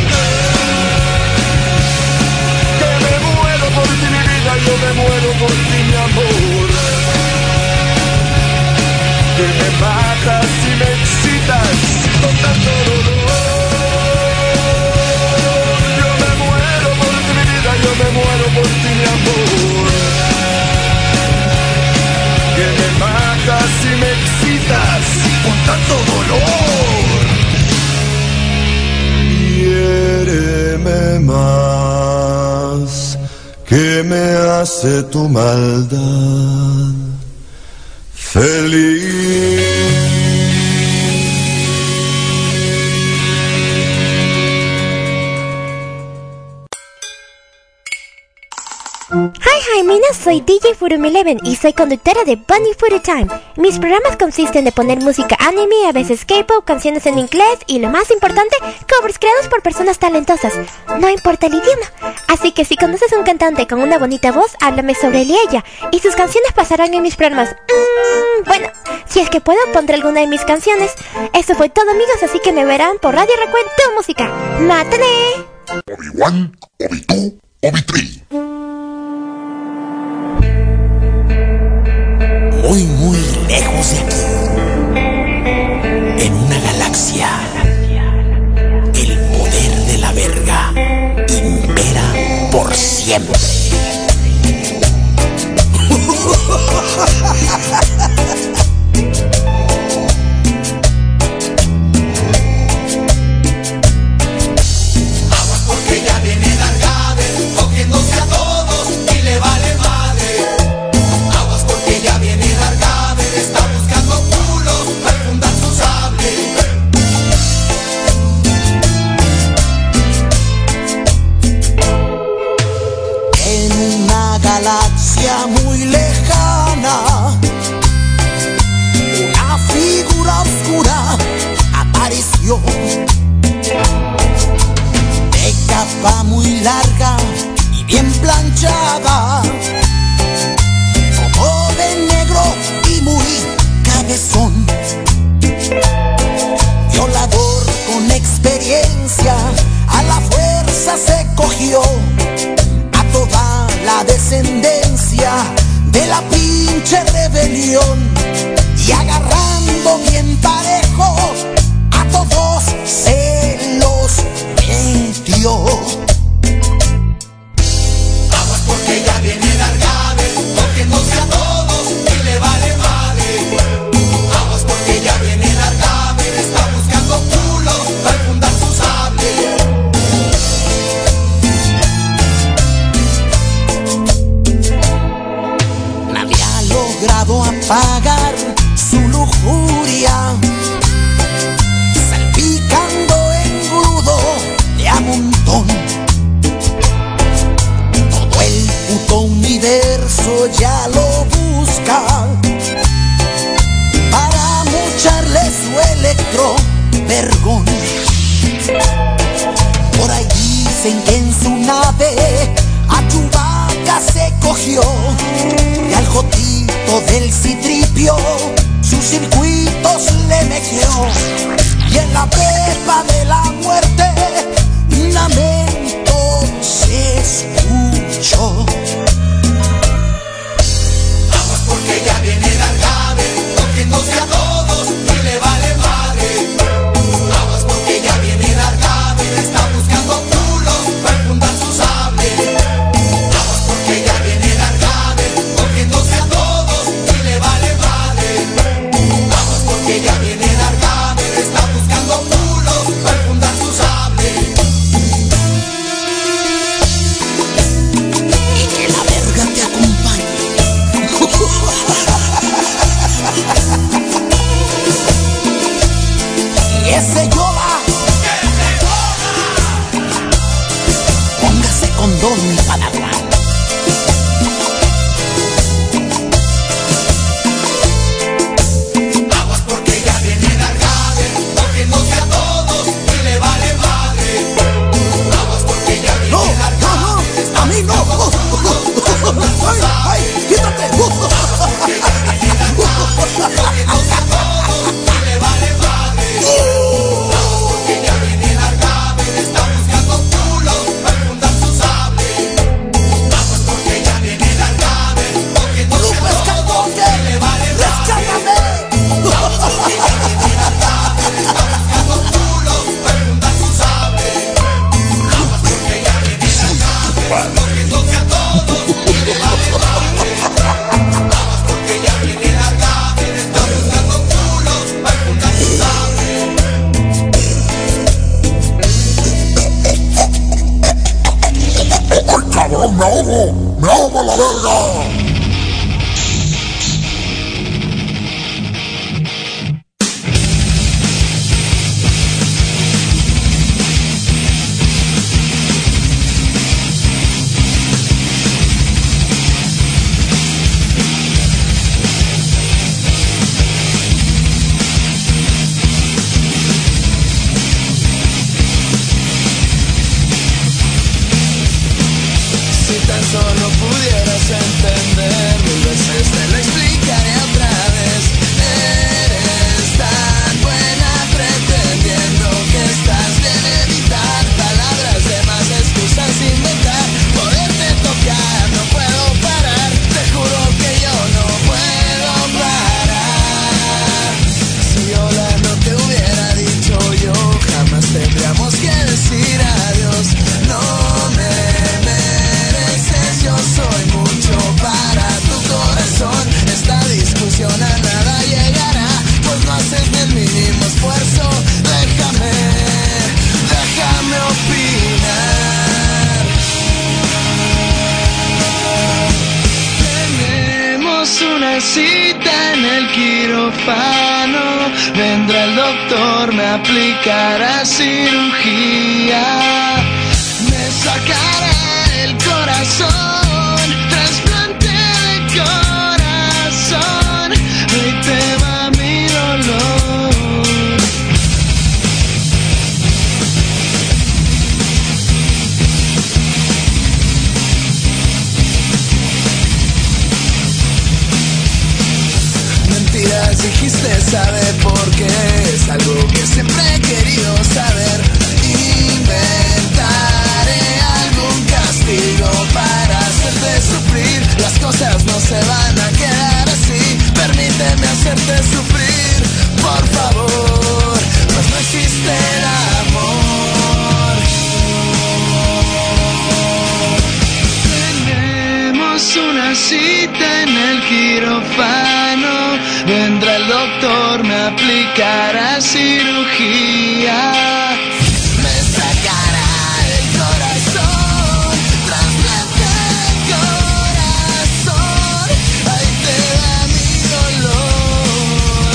Que me muero por ti mi vida, yo me muero por ti mi amor. Que me matas y me excitas con tanto dolor. Yo me muero por ti mi vida, yo me muero por ti mi amor. Que me matas y me excitas con tanto dolor. Hiéreme más, que me hace tu maldad feliz. Hi, hi, mina, soy D J Furum Eleven y soy conductora de Bunny Furu Time. Mis programas consisten de poner música anime, a veces K-pop, canciones en inglés y lo más importante, covers creados por personas talentosas. No importa el idioma. Así que si conoces a un cantante con una bonita voz, háblame sobre él y ella, y sus canciones pasarán en mis programas. Mm, bueno, si es que puedo, pondré alguna de mis canciones. Eso fue todo, amigos, así que me verán por Radio Recuerdo Música. ¡Mátane! Obi One, Obi Two, Obi Three. Muy, muy lejos de aquí, en una galaxia, el poder de la verga impera por siempre. Aguas porque ya viene la Arcade, cogiéndose a todos y le vale madre. Aguas porque ya viene la Arcade, está buscando culos para fundar su sable. El escogió. De capa muy larga y bien planchada, todo de negro y muy cabezón. Violador con experiencia, a la fuerza se cogió a toda la descendencia de la pinche rebelión. Y agarrando bien parejo, a todos se los metió. Aguas porque ya viene el Argabe, cogiéndose a todos y le vale madre. Aguas porque ya viene el Argabe, está buscando culos para fundar su sable. Nadie ha logrado apagar su lujuria, salpicando en grudo de a montón. Todo el puto universo ya lo busca para mocharle su electro vergón. Por ahí dicen que en su nave a Chewbacca se cogió y al jotito del Citripio sus circuitos le metió. Y en la pepa de la muerte un lamento se escuchó. Aguas porque ya viene el Argabe, cogiéndose a todos y le vale madre. Aguas porque ya viene el Argabe, está buscando culos para fundar su sable. Aguas porque ya viene el Argabe, cogiéndose a todos y le vale madre. Aguas porque ya viene el Argabe, está buscando culos para fundar su sable. Y que la verga te acompañe. Y ese Yoda, póngase condón, mi padawan. Aguas porque ya viene el Argabe, cogiéndose a todos y le vale madre. Aguas porque ya viene No, el Argabe, no, no, a mí no. Ay, ay, quítate. cogiéndose a todos y le vale madre. Aguas porque ya viene el Argabe, está buscando culos para fundar su sable. Aguas porque ya viene el Argabe, cogiéndose a todos y le vale madre. Rescátame. Aguas porque ya viene el Argabe, está buscando culos para fundar su sable. Aguas porque ya viene el Argabe, cogiéndose a todos y le vale madre. Aguas porque ya viene el Argabe, está buscando culos para fundar su sable. ¡Ay, cabrón! ¡Me ahogo! ¡Me ahogo a la verga! Si tan solo pudieras entender, mil veces te lo explicaré otra vez. Eres tan buena pretendiendo que estás bien, evitar palabras de más, excusas inventar, poderte tocar, no puedo parar, te juro que yo no puedo parar. Si hola no te hubiera dicho yo, jamás tendríamos que decir adiós. No me mereces, yo soy mucho para tu corazón. Esta discusión a nada llegará, pues no haces ni el mínimo esfuerzo. Déjame, déjame opinar. Tenemos una cita en el quirófano, vendrá el doctor, me aplicará cirugía, me sacará el corazón, trasplante de corazón, y te va mi dolor. dijiste sabe por qué. Es algo que siempre he querido saber. Inventaré algún castigo para hacerte sufrir. Las cosas no se van a quedar así. Permíteme hacerte sufrir, por favor. Pues no existe el amor. Tenemos una cita en el quirófano. Vendrá el doctor, me aplicará cirugía. Me sacará el corazón, trasplante de corazón. Ahí te da mi dolor.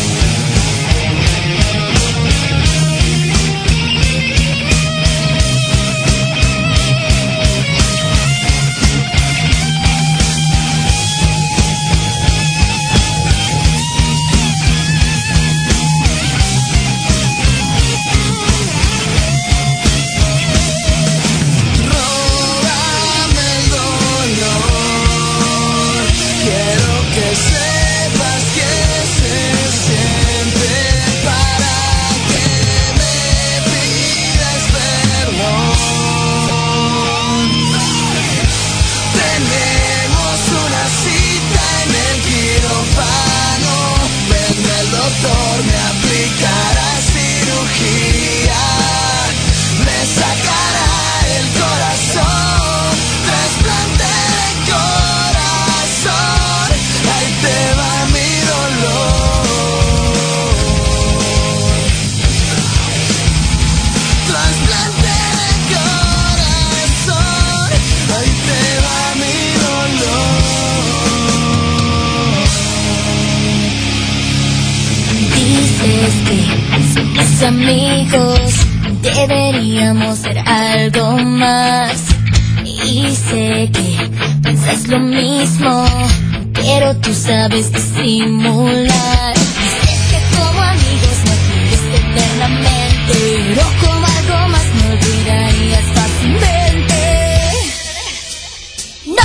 Me aplicará cirugía, me sacará el corazón, trasplante de corazón, ahí te va mi dolor. Trasplante de corazón, ahí te va mi dolor. Dices que somos amigos, deberíamos ser algo más. Y sé que piensas lo mismo, pero tú sabes disimular. Dices que como amigos no quieres eternamente, pero como algo más me olvidarías fácilmente. No.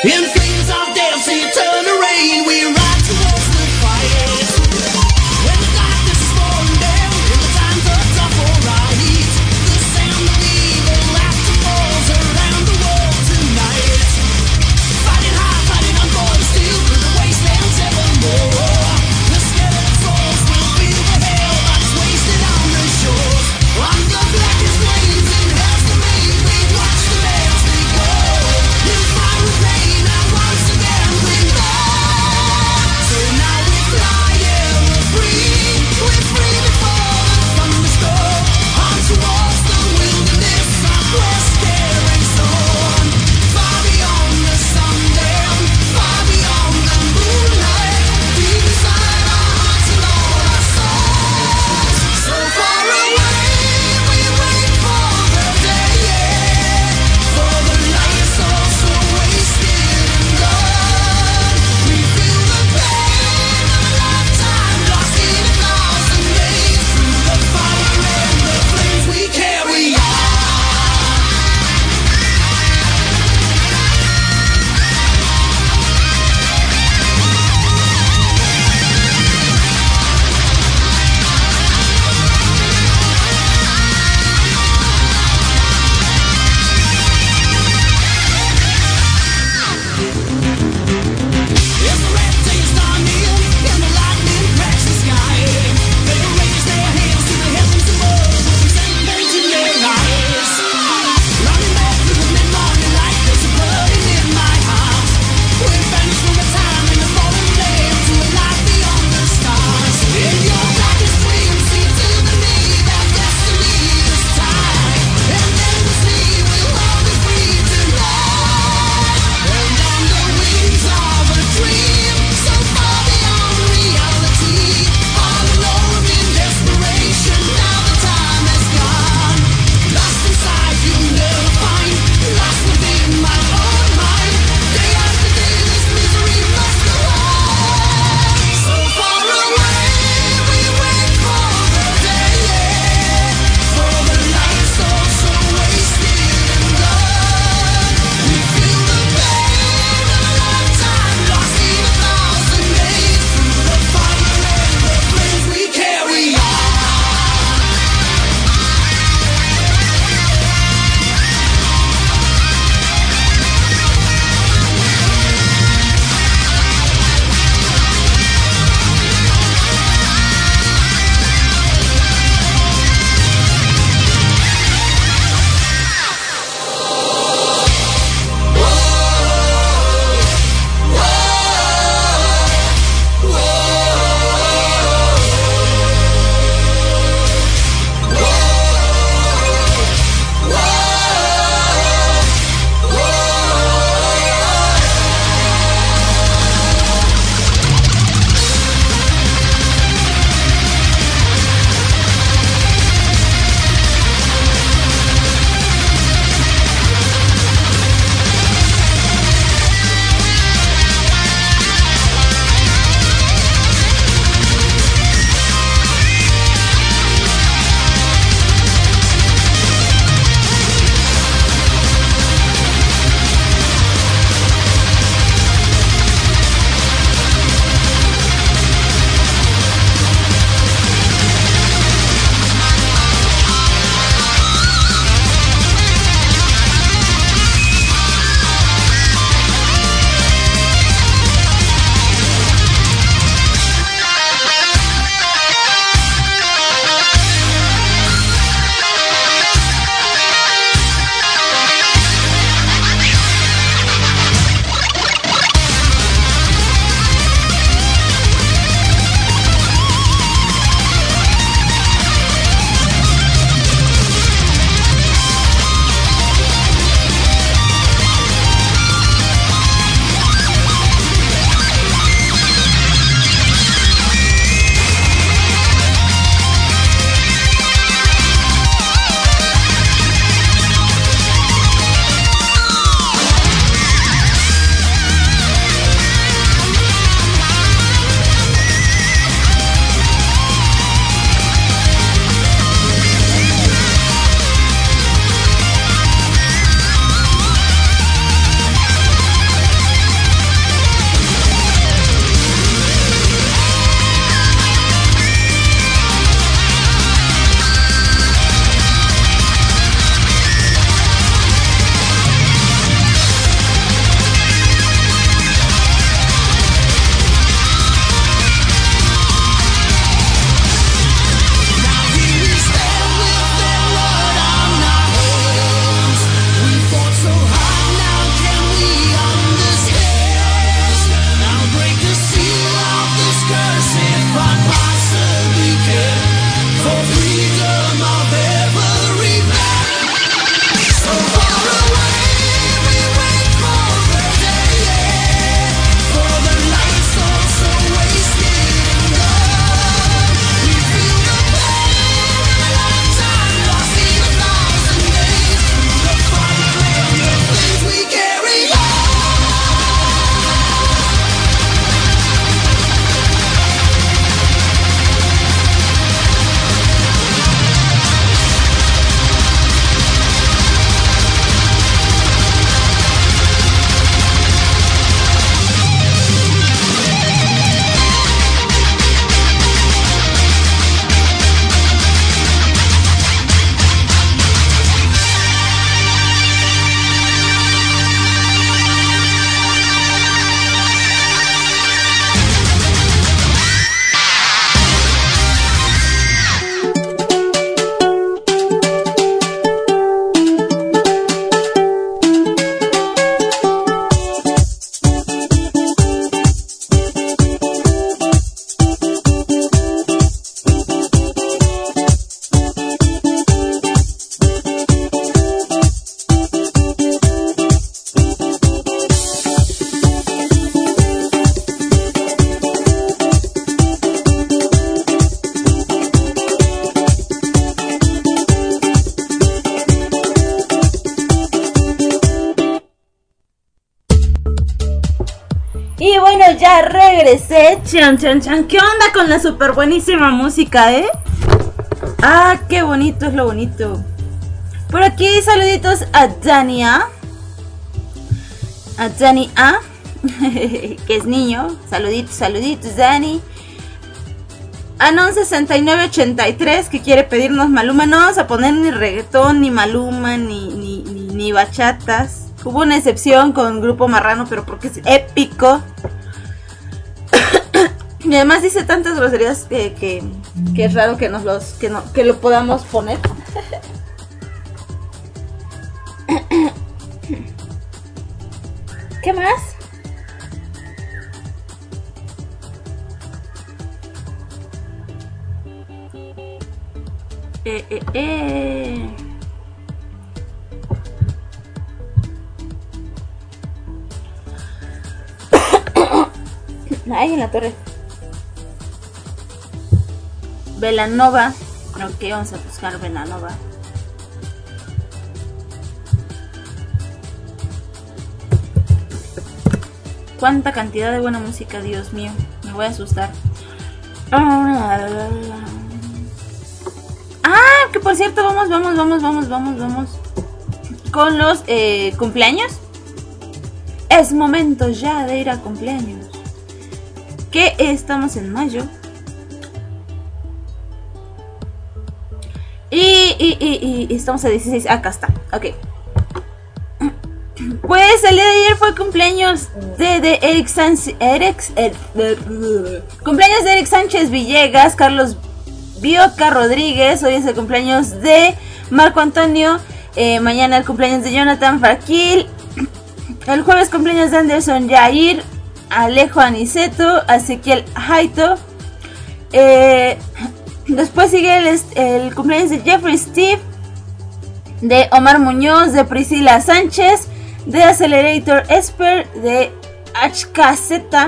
In flames of dancing, eternal rain, we ride towards the fire. When the darkness is falling down, and the times are tough, alright. The sound of evil laughter falls around the world tonight. Fighting hard, fighting on for the steel, through the wastelands evermore. The skeleton souls will feel the hell that's wasted on the shores. On the blackest flames in hell's domain, we watch the lands they go. In fire and rain, I ya regresé. Chan, chan, chan. ¿Qué onda con la super buenísima música, eh? Ah, qué bonito es lo bonito. Por aquí saluditos a Dani A. A Dani A. Que es niño. Saluditos, saluditos, Dani. Anon sesenta y nueve ochenta y tres que quiere pedirnos Maluma. No vamos a poner ni reggaetón, ni Maluma, ni, ni, ni, ni bachatas. Hubo una excepción con Grupo Marrano, pero porque es épico. Y además dice tantas groserías que, que, que es raro que nos los que no que lo podamos poner. ¿Qué más? Eh, eh, eh. Ahí en la torre. Velanova. Ok, vamos a buscar Velanova. Cuánta cantidad de buena música, Dios mío. Me voy a asustar. Ah, que por cierto, vamos, vamos, vamos, vamos, vamos, vamos. Con los eh, cumpleaños. Es momento ya de ir a cumpleaños. Que estamos en mayo. Y, y, y, y estamos a dieciséis. Acá está. Ok. Pues el día de ayer fue cumpleaños de, de Eric Sánchez. Eric, er, er, cumpleaños de Eric Sánchez Villegas, Carlos Bioca Rodríguez. Hoy es el cumpleaños de Marco Antonio. Eh, mañana el cumpleaños de Jonathan Farquil. El jueves cumpleaños de Anderson Yair, Alejo Aniceto, Ezequiel Jaito. Eh, después sigue el, el cumpleaños de Jeffrey Steve, de Omar Muñoz, de Priscila Sánchez, de Accelerator Esper, de H K Z,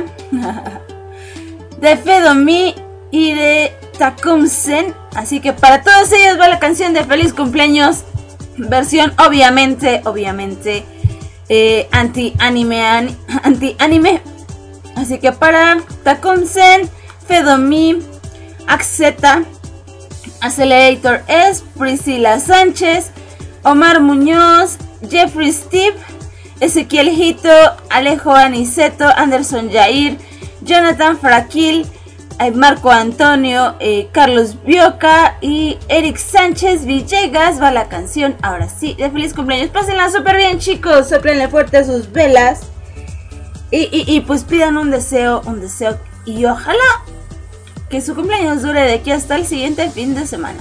de Fedomi y de Takumsen. Así que para todos ellos va la canción de Feliz Cumpleaños, versión obviamente, obviamente eh, anti-anime, anti-anime. Así que para Takumsen, Fedomi, Axeta, Accelerator S, Priscila Sánchez, Omar Muñoz, Jeffrey Steve, Ezequiel Hito, Alejo Aniceto, Anderson Yair, Jonathan Fraquil, Marco Antonio, eh, Carlos Bioca y Eric Sánchez Villegas va la canción, ahora sí, de feliz cumpleaños. Pásenla súper bien, chicos, soplenle fuerte a sus velas y, y, y pues pidan un deseo, un deseo y ojalá que su cumpleaños dure de aquí hasta el siguiente fin de semana.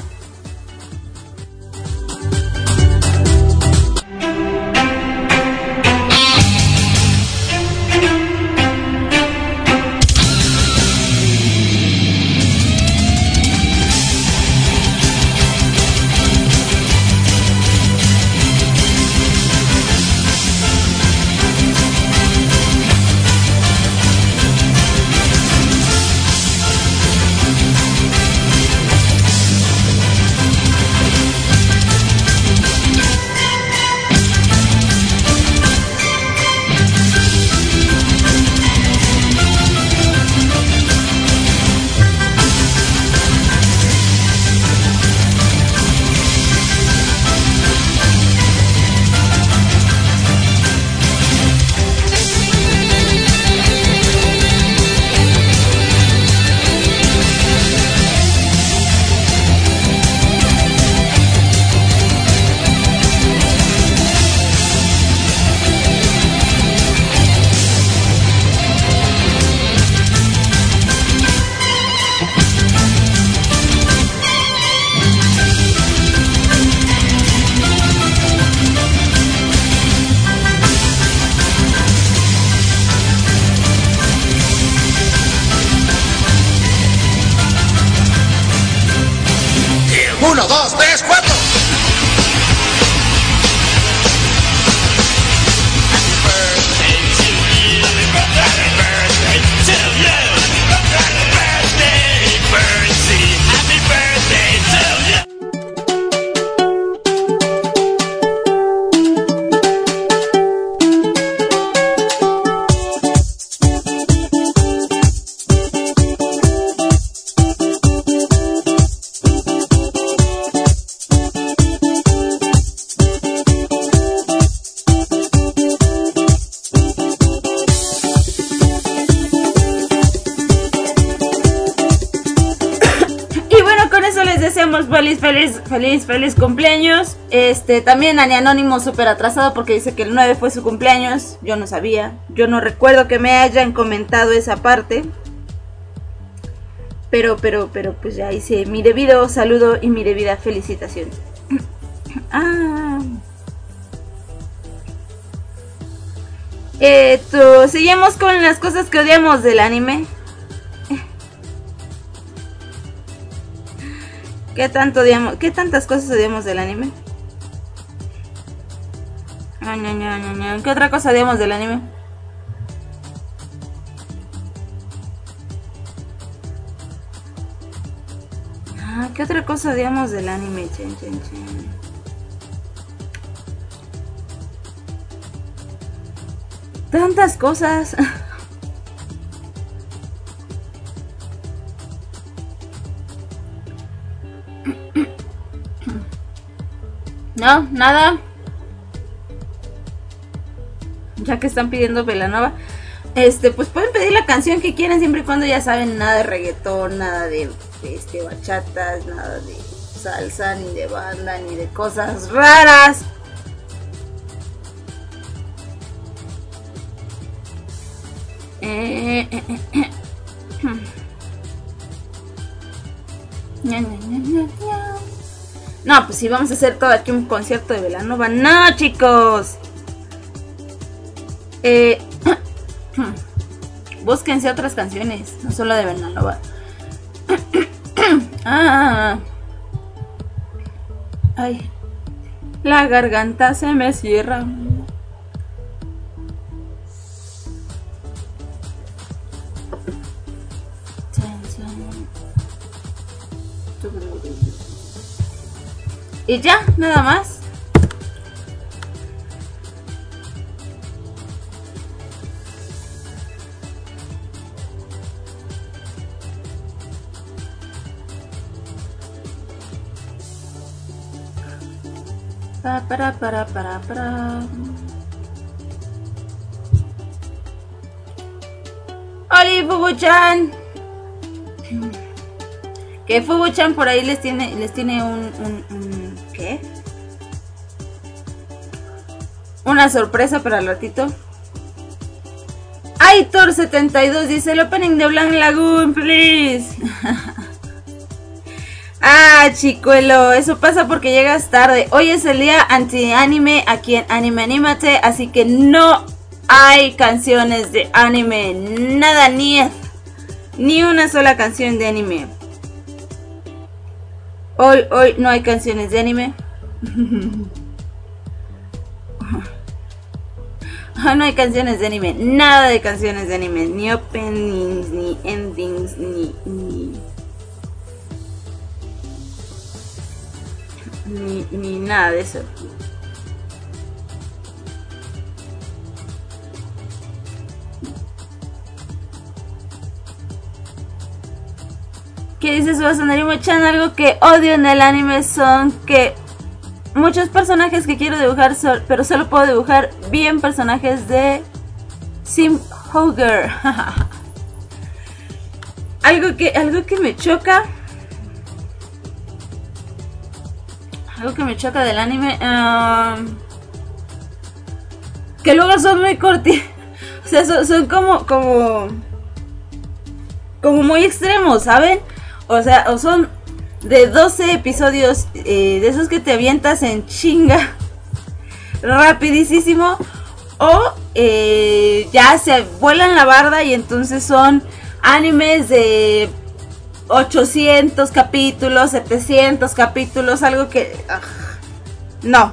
decimos feliz, feliz, feliz, feliz cumpleaños. Este, también a Ni Anónimo súper atrasado porque dice que el nueve fue su cumpleaños. Yo no sabía, yo no recuerdo que me hayan comentado esa parte. Pero, pero, pero, pues ya hice mi debido saludo y mi debida felicitación. Ah. Eh, tú, seguimos con las cosas que odiamos del anime. ¿Qué tanto odiamos? ¿Qué tantas cosas odiamos del anime? Ah, no, no, no, no. ¿Qué otra cosa odiamos del anime? Ah, ¿qué otra cosa odiamos del anime? Chen, chen, chen. Tantas cosas. No, nada. Ya que están pidiendo Belanova, este, pues pueden pedir la canción que quieran siempre y cuando ya saben nada de reggaetón, nada de este bachatas, nada de salsa, ni de banda, ni de cosas raras. Eh, eh, eh, eh. Ña, ña, ña, ña, ña. No, pues si vamos a hacer todo aquí un concierto de Belanova. No, chicos. Eh, búsquense otras canciones, no solo de Belanova. Ah, ay, la garganta se me cierra. Y ya, nada más. Pa, para, para, para, para. ¡Oli, Fubu-chan! Que Fubu-chan por ahí les tiene, les tiene un, un, un... ¿Qué? Una sorpresa para el ratito. Aitor setenta y dos dice el opening de Blanc Lagoon, please. Ah, chicuelo, eso pasa porque llegas tarde. Hoy es el día anti-anime aquí en Anime Anímate, así que no hay canciones de anime. Nada, ni, ni una sola canción de anime. Hoy, hoy no hay canciones de anime. Hoy no hay canciones de anime. Nada de canciones de anime. Ni openings, ni endings, ni... Ni, ni, ni nada de eso. ¿Qué dice Subasanarimo-chan? Algo que odio en el anime son que muchos personajes que quiero dibujar, so pero solo puedo dibujar bien personajes de Sim Hogger. algo que algo que me choca, algo que me choca del anime, uh, que luego son muy corti, o sea, son, son como como como muy extremos, ¿saben? O sea, o son de doce episodios, eh, de esos que te avientas en chinga, rapidísimo, o eh, ya se vuelan la barda y entonces son animes de ochocientos capítulos, setecientos capítulos, algo que... Uh, no.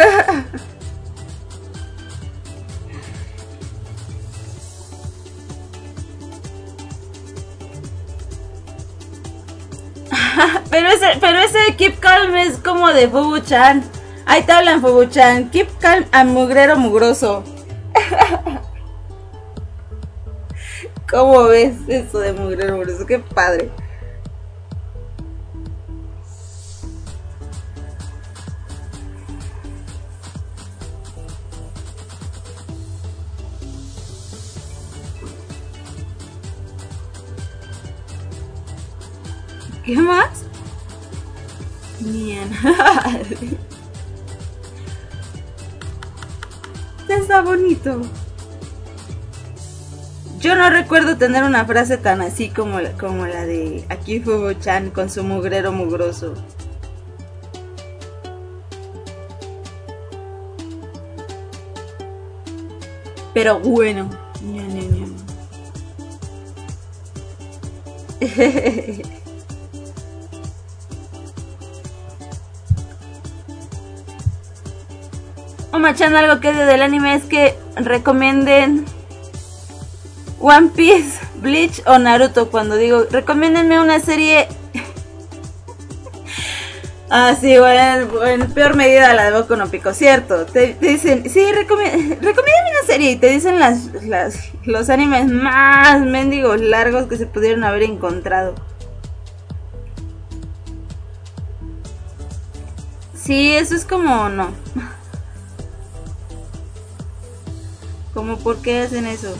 Pero ese, pero ese Keep Calm es como de Fubu-chan. Ahí te hablan, Fubu-chan. Keep Calm a mugrero mugroso. ¿Cómo ves eso de mugrero mugroso? Qué padre. ¿Qué más? Bien. Está bonito. Yo no recuerdo tener una frase tan así como la, como la de aquí Fubo-chan con su mugrero mugroso. Pero bueno. Ña, ña, ña. Oma-chan, algo que de del anime es que recomienden One Piece, Bleach o Naruto. Cuando digo, recomiéndenme una serie. Ah, sí, bueno, en peor medida la de Boku no Pico, cierto. Te, te dicen, sí, recomi recomiéndame una serie y te dicen las, las, los animes más mendigos largos que se pudieron haber encontrado. Sí, eso es como, no. Como, ¿por qué hacen eso?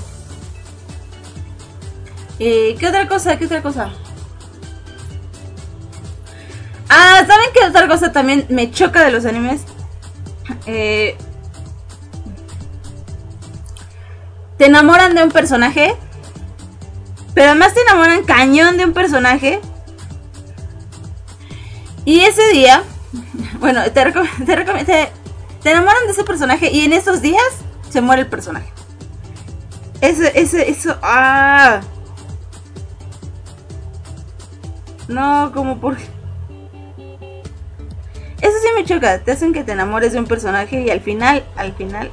Eh, ¿Qué otra cosa? ¿Qué otra cosa? Ah, ¿saben qué otra cosa también me choca de los animes? Eh, te enamoran de un personaje, pero además te enamoran cañón de un personaje. Y ese día, bueno, te, recom te, recom te, te enamoran de ese personaje y en esos días se muere el personaje. Eso, eso, eso, ah. No, como por... Eso sí me choca, te hacen que te enamores de un personaje y al final, al final...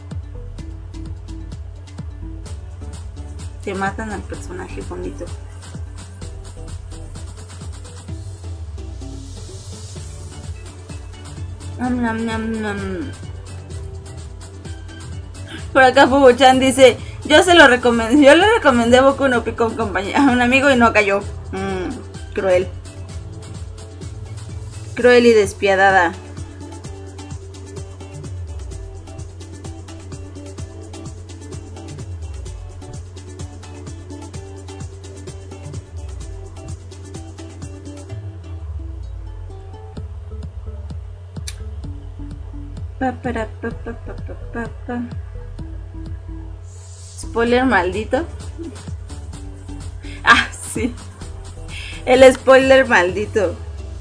te matan al personaje bonito. Nam, nam, nam, nam. Por acá Fubo-chan dice, yo se lo recomendé, yo le recomendé Boku no Pico a un compañero, a un amigo y no cayó. Mm, cruel. Cruel y despiadada. Pa, para, pa, pa, pa, pa, pa, pa. Spoiler maldito. Ah, sí. El spoiler maldito.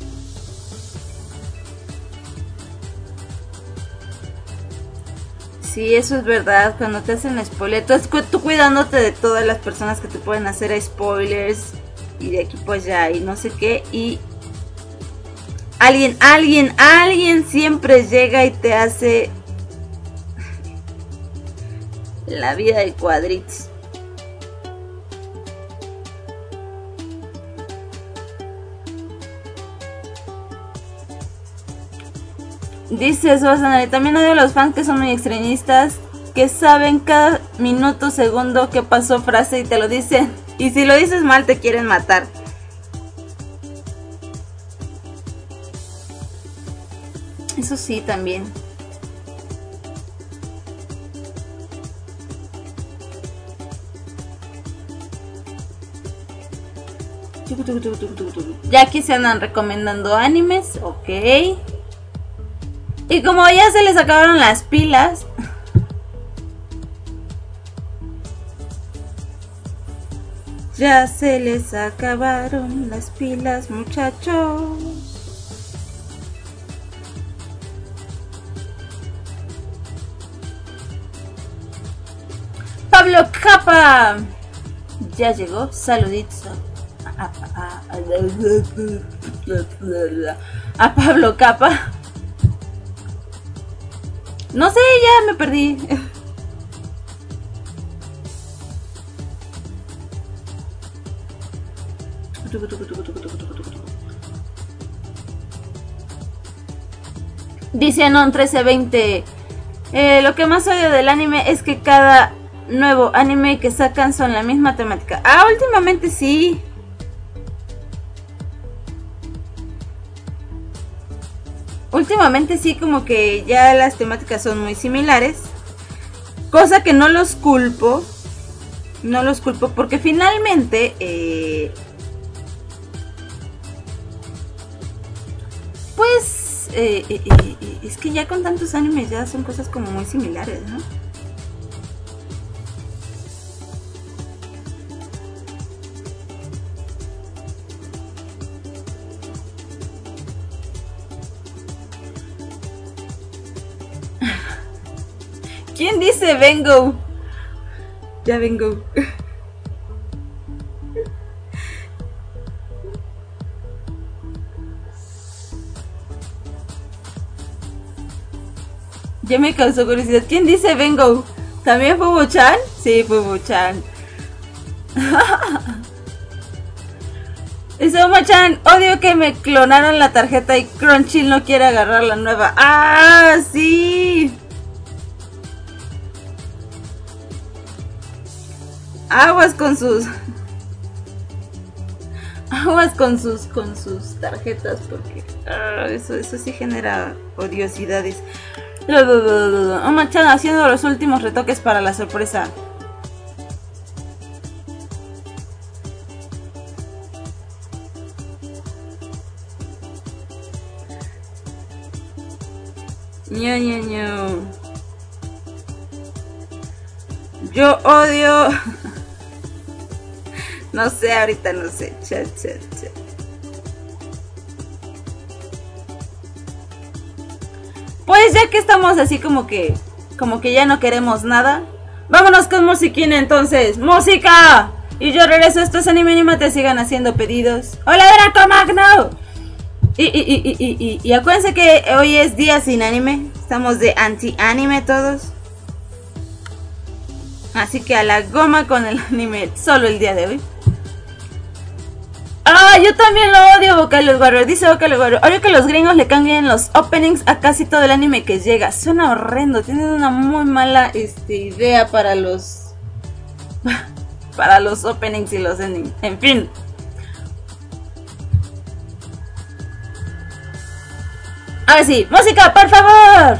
Sí, eso es verdad. Cuando te hacen spoiler, tú, tú cuidándote de todas las personas que te pueden hacer spoilers. Y de aquí pues ya, y no sé qué. Y alguien, alguien, alguien siempre llega y te hace la vida de cuadritos. Dice Suasana, también odio a los fans que son muy extremistas, que saben cada minuto, segundo que pasó frase y te lo dicen. Y si lo dices mal te quieren matar. Eso sí, también. Ya aquí se andan recomendando animes, ok. Y como ya se les acabaron las pilas, ya se les acabaron las pilas, muchachos. Pablo Capa ya llegó, saluditos a, a, a, a, a Pablo Capa. No sé, ya me perdí. Dice Anon trece veinte. Eh, lo que más odio del anime es que cada nuevo anime que sacan son la misma temática. Ah, últimamente sí. Últimamente sí, como que ya las temáticas son muy similares. Cosa que no los culpo. No los culpo porque finalmente... Eh, Pues eh, eh, eh, es que ya con tantos animes ya son cosas como muy similares, ¿no? ¿Quién dice vengo? Ya vengo. Ya me causó curiosidad. ¿Quién dice vengo? ¿También fue Fubu-chan? Sí, fue Fubu-chan. Dice Oma-chan, odio que me clonaron la tarjeta y Crunchyroll no quiere agarrar la nueva. ¡Ah, sí! Aguas con sus... Aguas con sus con sus tarjetas porque uh, eso, eso sí genera odiosidades. Oma-chan haciendo los últimos retoques para la sorpresa. Ño, ño, ño. Yo odio... No sé, ahorita no sé. Chat, chat, chat. Pues ya que estamos así como que... Como que ya no queremos nada. Vámonos con musiquín entonces. ¡Música! Y yo regreso. Esto es Anime Animate. Sigan haciendo pedidos. ¡Hola, Draco Magno! Y, y, y, y, y, y acuérdense que hoy es día sin anime. Estamos de anti-anime todos. Así que a la goma con el anime solo el día de hoy. Ah, yo también lo odio, Vocales Warrior. Dice Vocales Warrior, odio que los gringos le cambien los openings a casi todo el anime que llega. Suena horrendo, tienen una muy mala este, idea para los para los openings y los endings. En fin. Ahora sí, música, por favor.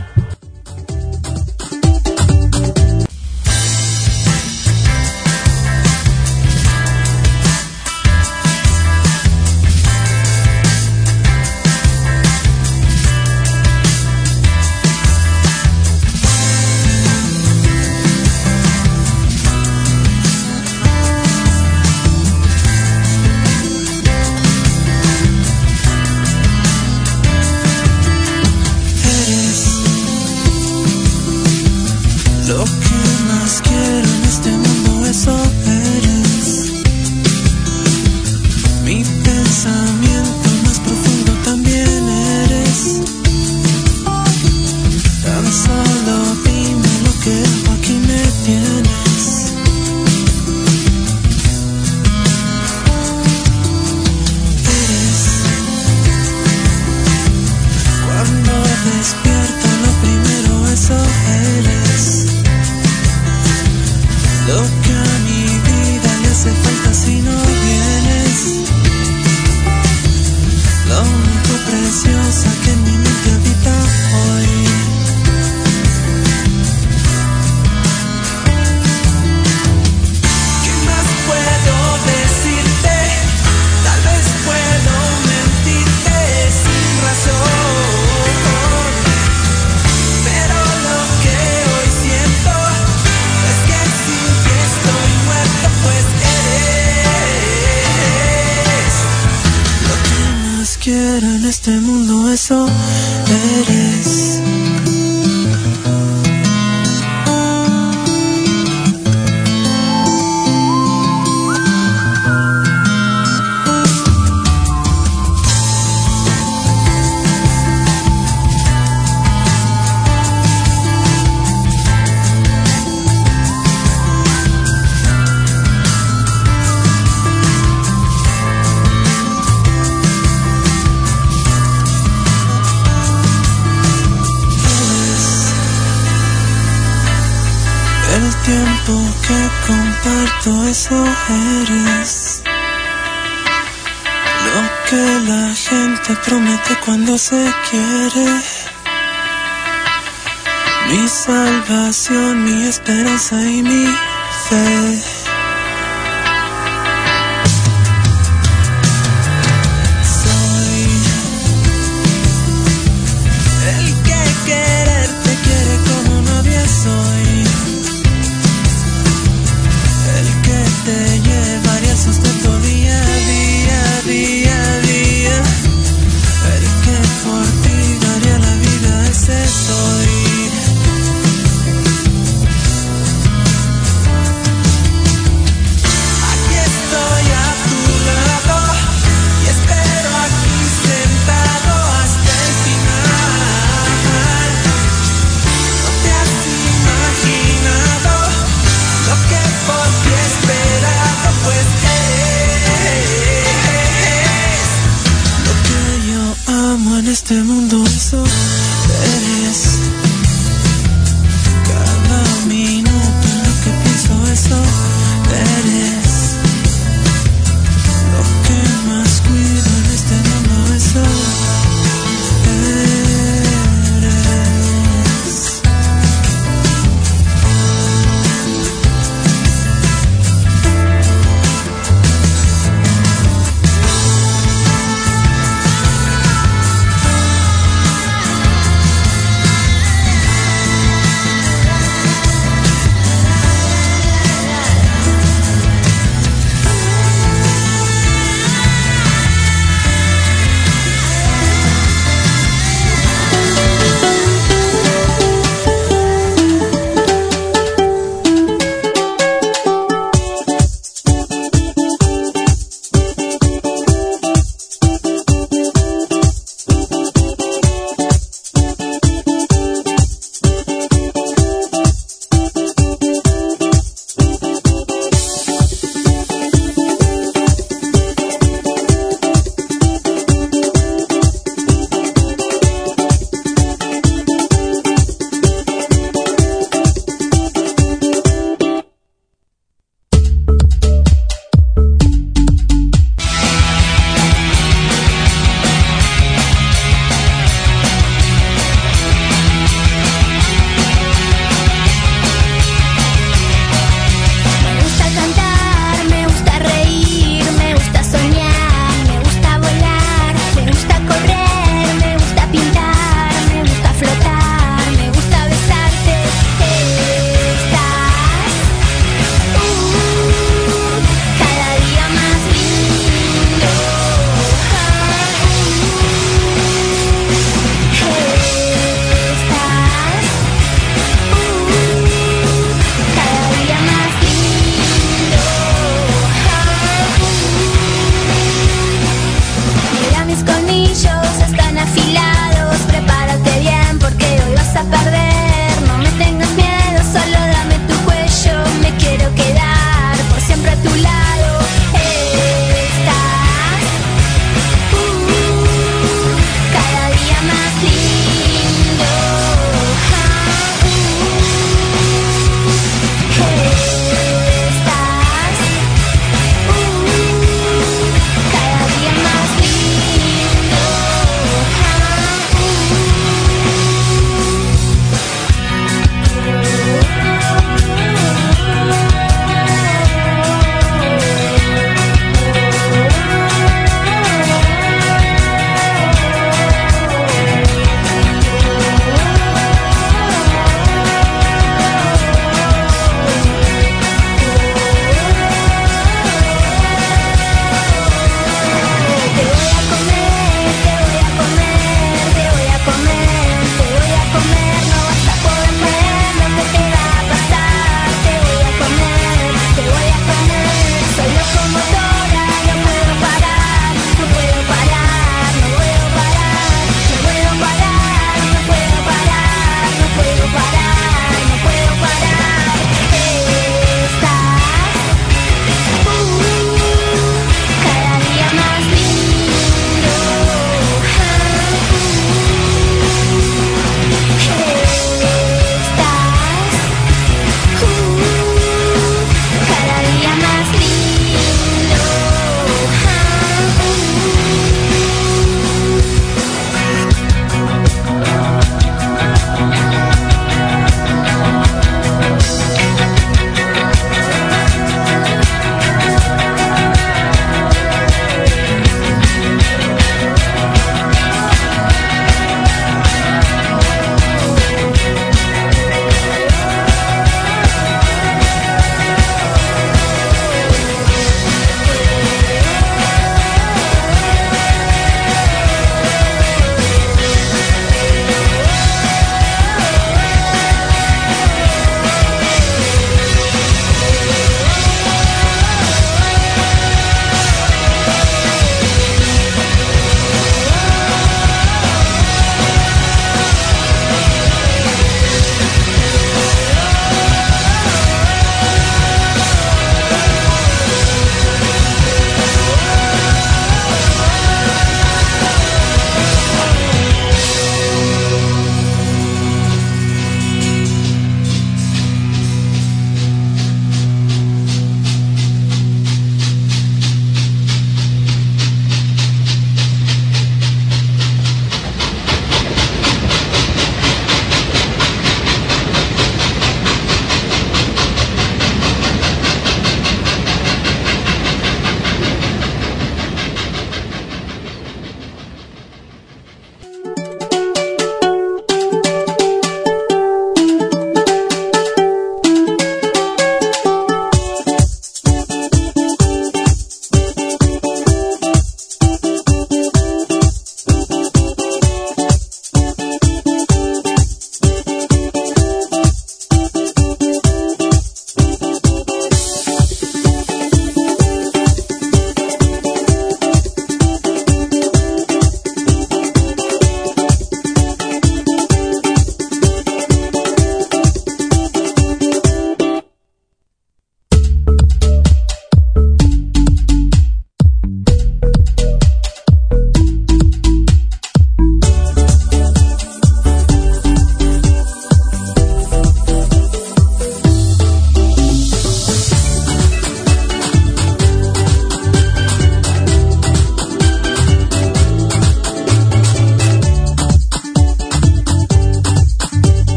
Eso eres lo que la gente promete cuando se quiere. Mi salvación, mi esperanza y mi fe. Soy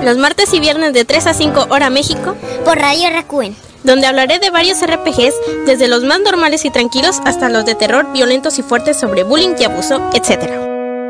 los martes y viernes de tres a cinco hora México, por Radio Rakuen, donde hablaré de varios R P Gs, desde los más normales y tranquilos hasta los de terror, violentos y fuertes sobre bullying y abuso, etcétera.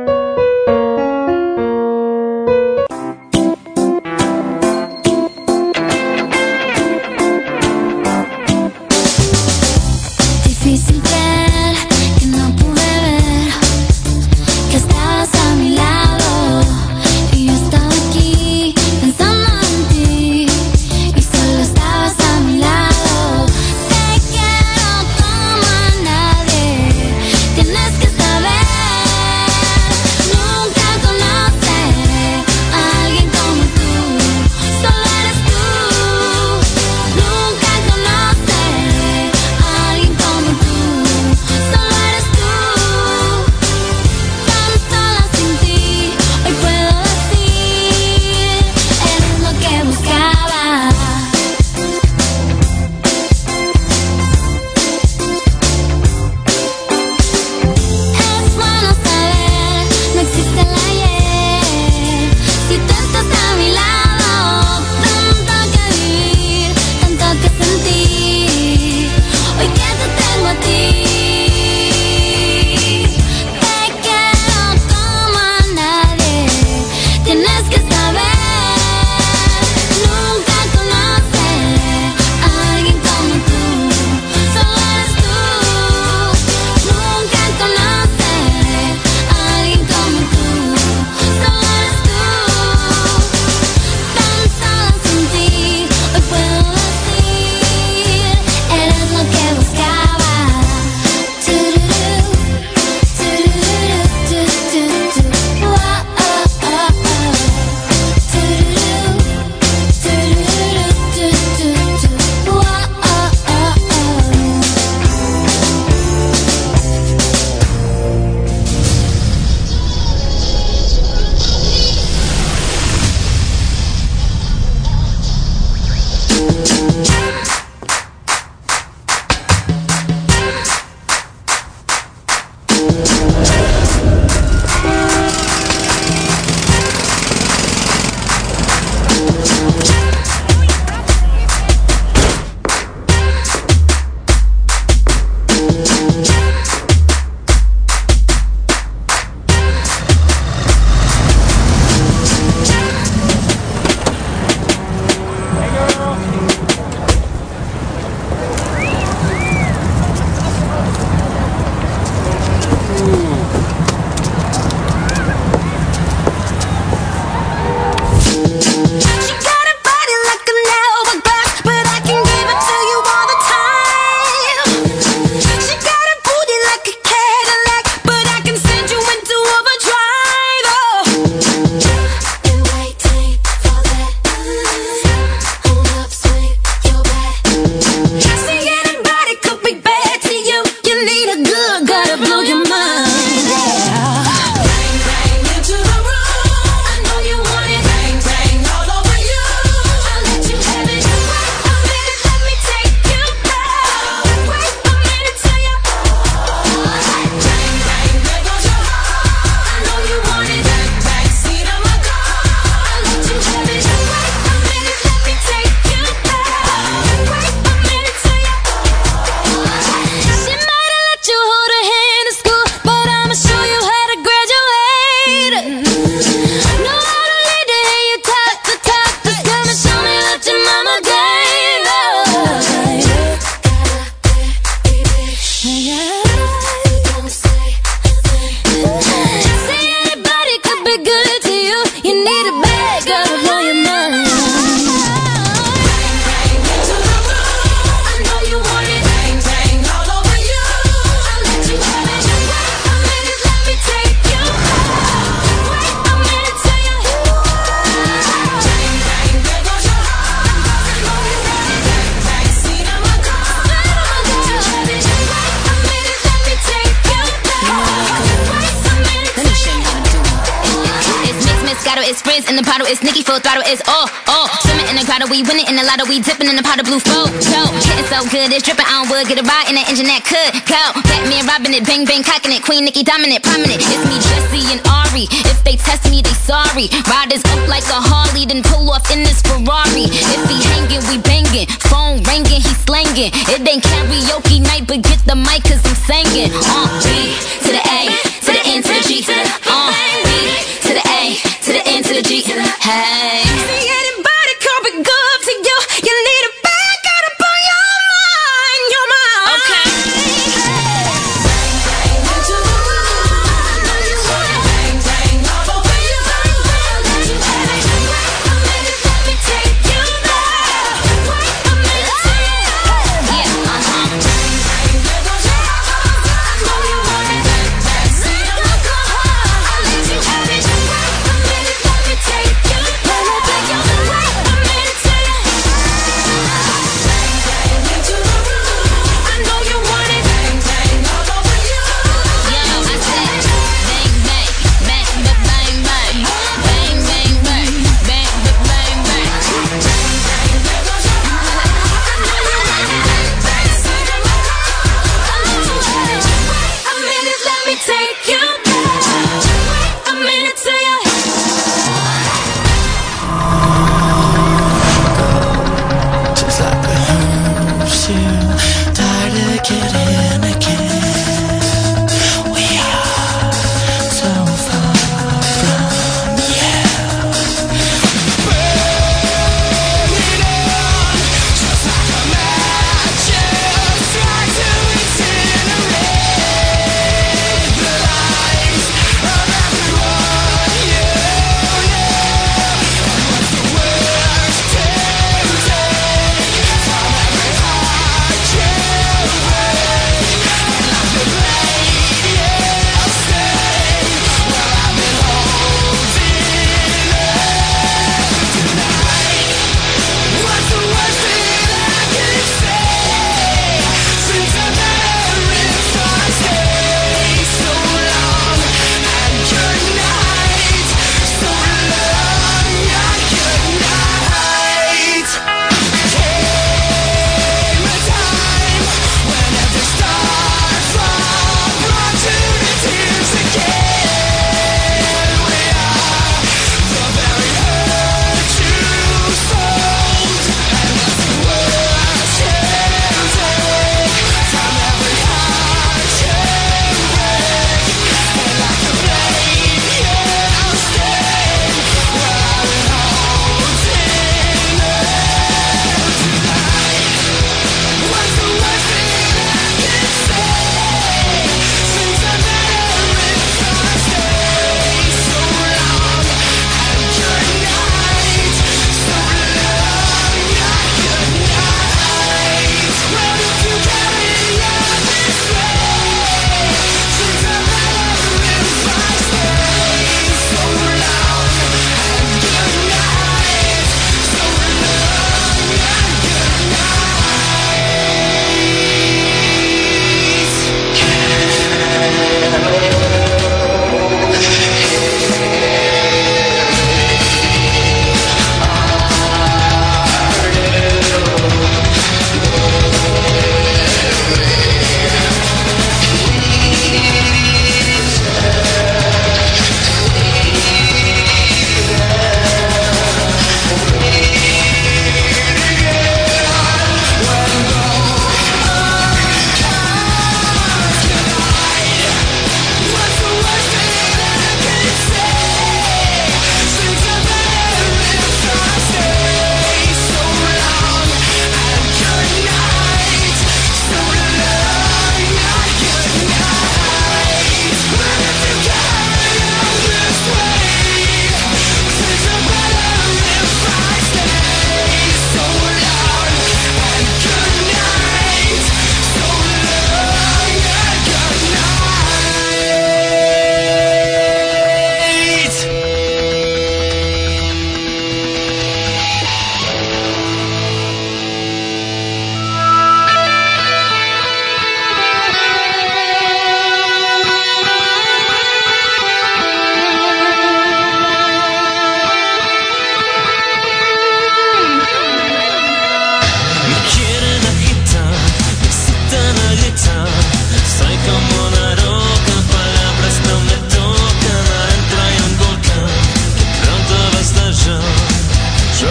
Difícil creer que no pude ver que estabas a mi lado y yo estaba aquí pensando en ti y solo estabas a mi lado. Te quiero como a nadie, tienes que saber Champagne's in the bottle, it's Nicki full throttle, it's oh, oh. Swimming in the grotto, we winning in the lotto, we dipping in the pot of blue flow. Show, getting so good, it's dripping on wood, get a ride in that engine that could go. Batman robbing it, bang bang cocking it, Queen Nicki dominant, prominent. It's me, Jesse and Ari. If they test me, they sorry. Riders up like a Harley, then pull off in this Ferrari. If he hanging, we banging. Phone ringing, he slanging. It ain't karaoke night, but get the mic cause I'm singing. Uh, B to the A, to the N to the G. Uh, B to the A, to the N to the G. Hey. See anybody coming good to you? You need a back out up on your mind, your mind. Okay.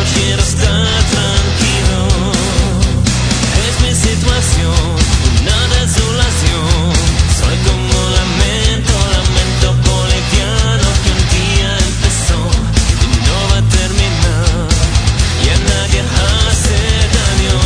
quiero estar tranquilo. Es mi situación, una desolación. Soy como lamento, lamento boliviano que un día empezó y no va a terminar. Y a nadie hace daño.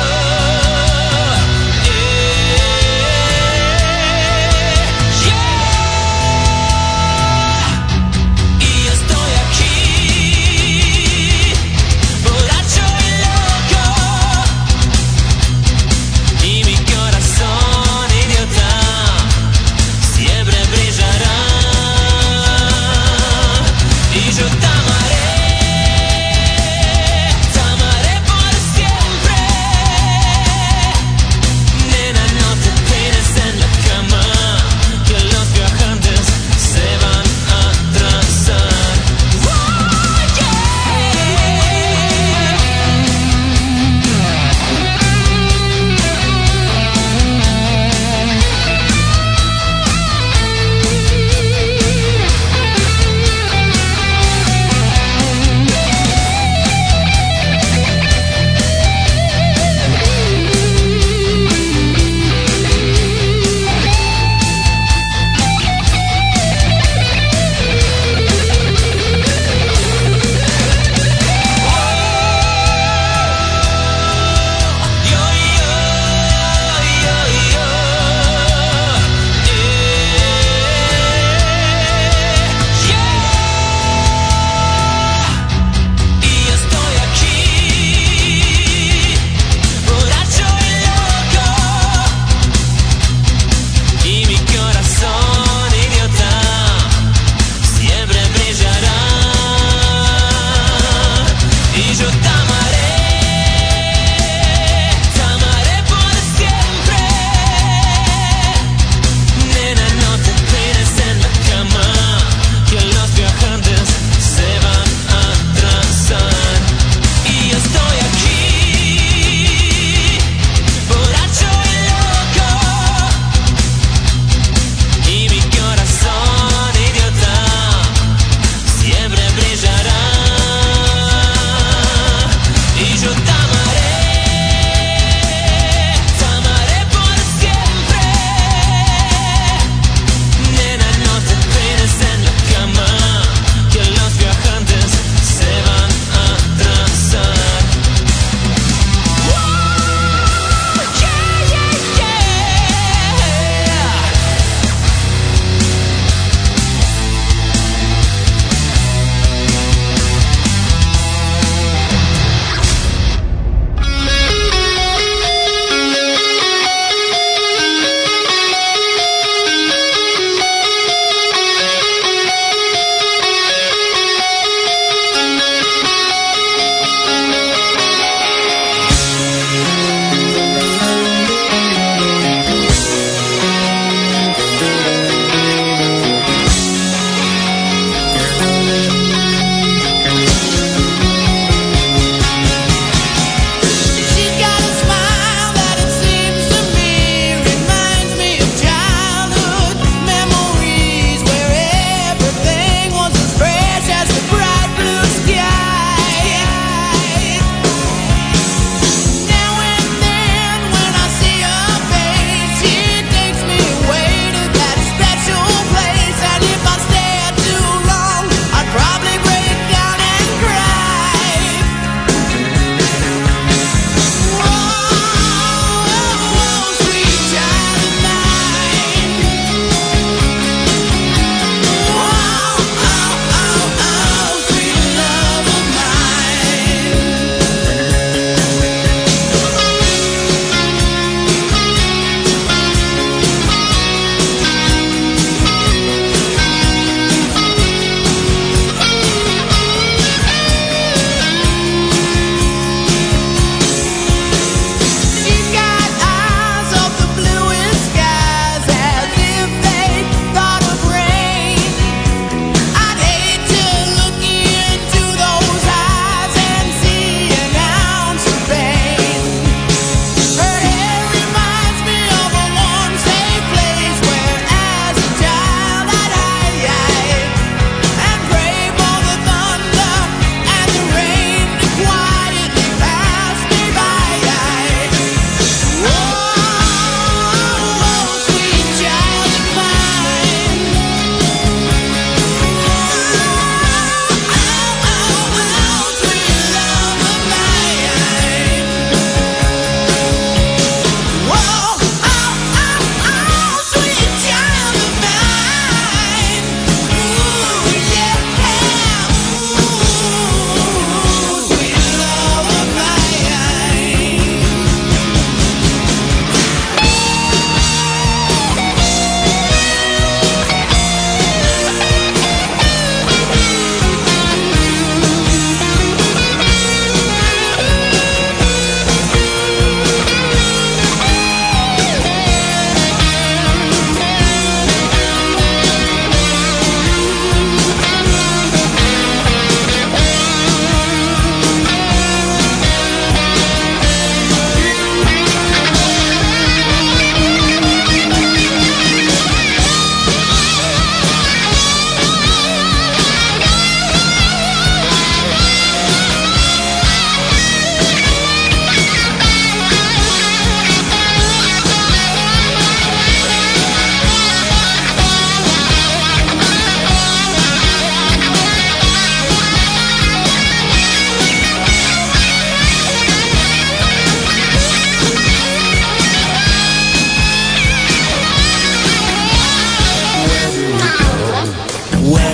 Yeah!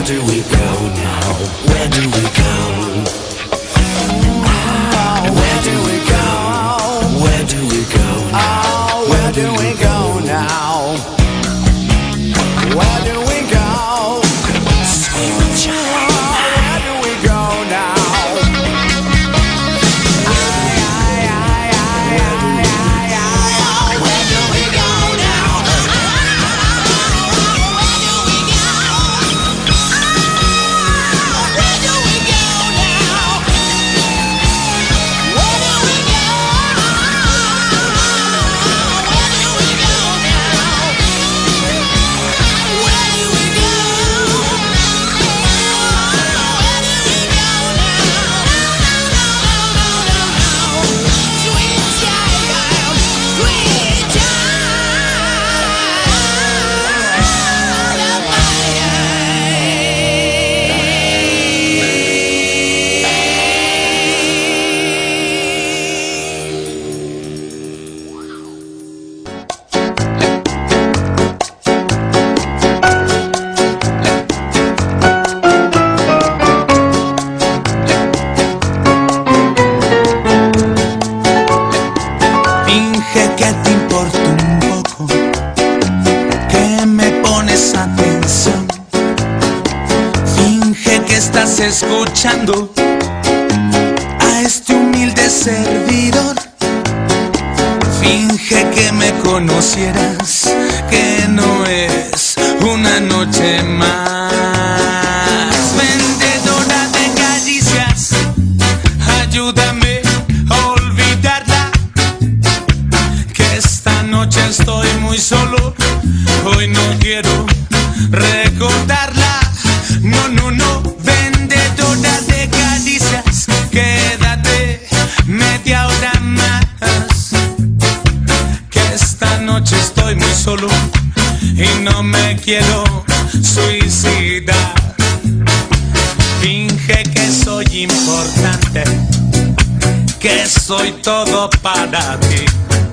Where do we go now? Where do we go? Where do we go? Where do we go now? Where do we go now? Where do we go? Sweet child. Where do we go now? Escuchando a este humilde servidor. Finge que me conocieras, que no es una noche más. Vendedora de caricias, ayúdame a olvidarla, que esta noche estoy muy solo. Hoy no quiero recordarla. No, no, no. De caricias, quédate media hora más, que esta noche estoy muy solo y no me quiero suicidar. Finge que soy importante, que soy todo para ti.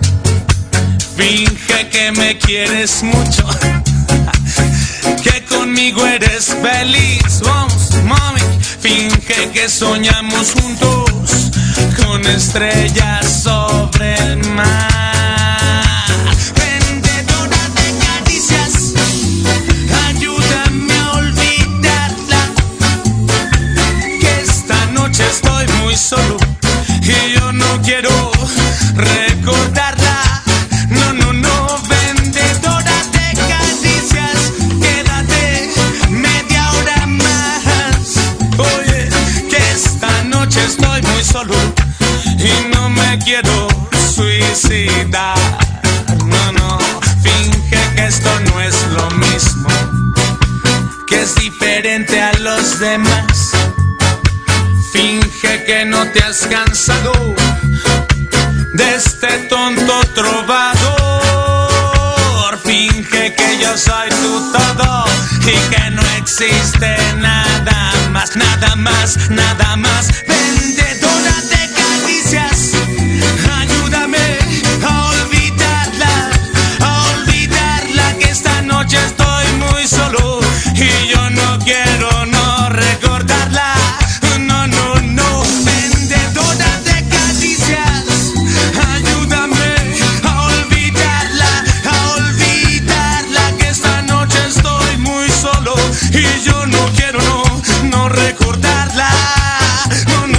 Finge que me quieres mucho, que conmigo eres feliz. Vamos, mami. Finge que soñamos juntos con estrellas sobre el mar. Vendedora de caricias, ayúdame a olvidarla, que esta noche estoy muy solo y yo no quiero recordarla. No, no, no. Vendedora de caricias, quédate media hora más. Oye, que esta noche estoy muy solo y no me quiero suicidar. No, no, finge que esto no es lo mismo, que es diferente a los demás. Finge que no te has cansado de este tonto trovador. Finge que yo soy tu todo y que no existe nada más, nada más, nada más. Vendedora de caricias, ayúdame a olvidarla, a olvidarla, que esta noche estoy muy solo y yo no quiero no recordarla. No, no, no. Vendedora de caricias, ayúdame a olvidarla, a olvidarla, que esta noche estoy muy solo y yo no quiero no, no recordarla. No,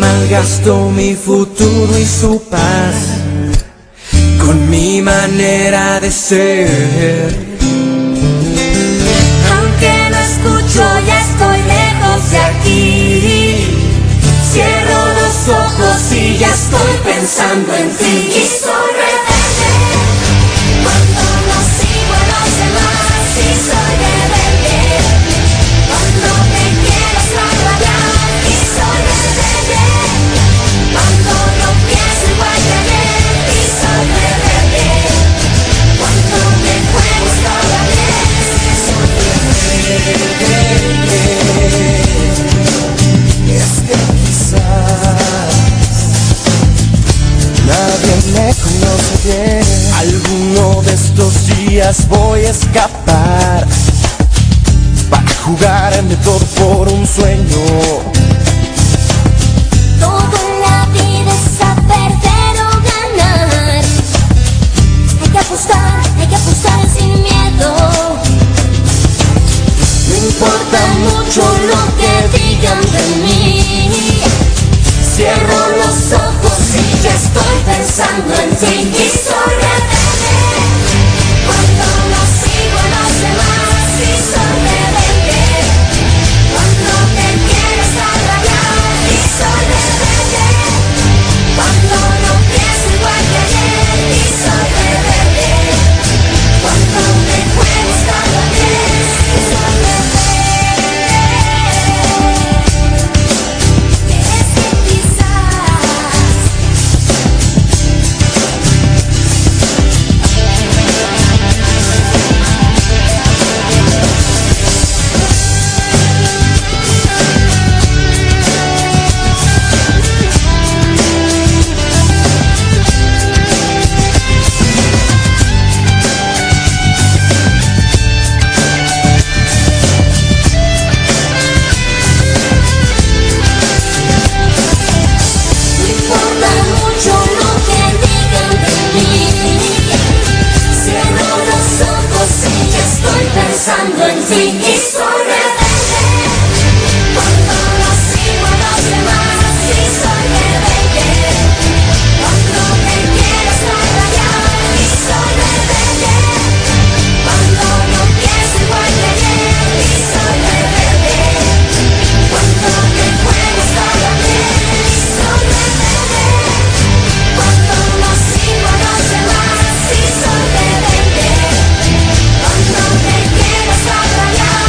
malgasto mi futuro y su paz con mi manera de ser. Aunque no escucho, ya estoy lejos de aquí. Cierro los ojos y ya estoy pensando en ti. Y soy rebelde cuando no sigo a los demás. Y soy rebelde cuando te quiero extrañar. Y soy rebelde cuando no pienso igual que ayer. Y soy rebelde cuando me juego toda vez. Y soy rebelde. Es que quizás nadie me conoce bien. Alguno de estos días voy a escapar para jugarme todo por un sueño. Todo en la vida es saber perder o ganar. Hay que apostar, hay que apostar sin miedo. No importa mucho lo que digan de mí. Cierro los ojos y ya estoy pensando en ti. Y soy rebelde cuando no sigo a los demás. Y soy rebelde cuando te quiero extrañar. Y soy rebelde cuando no pienso igual que ayer. Y soy rebelde cuando me juego cada vez. Y soy rebelde. Es que quizás no importa mucho lo que digan de mí. Cierro los ojos y ya estoy pensando en ti. Y soy rebelde cuando no sigo a los demás. Y soy rebelde cuando te quiero extrañar. Y soy rebelde cuando no pienso igual que ayer. Y soy rebelde cuando me juego cada vez. Y soy rebelde cuando no sigo a los demás. Y soy rebelde cuando te quiero extrañar.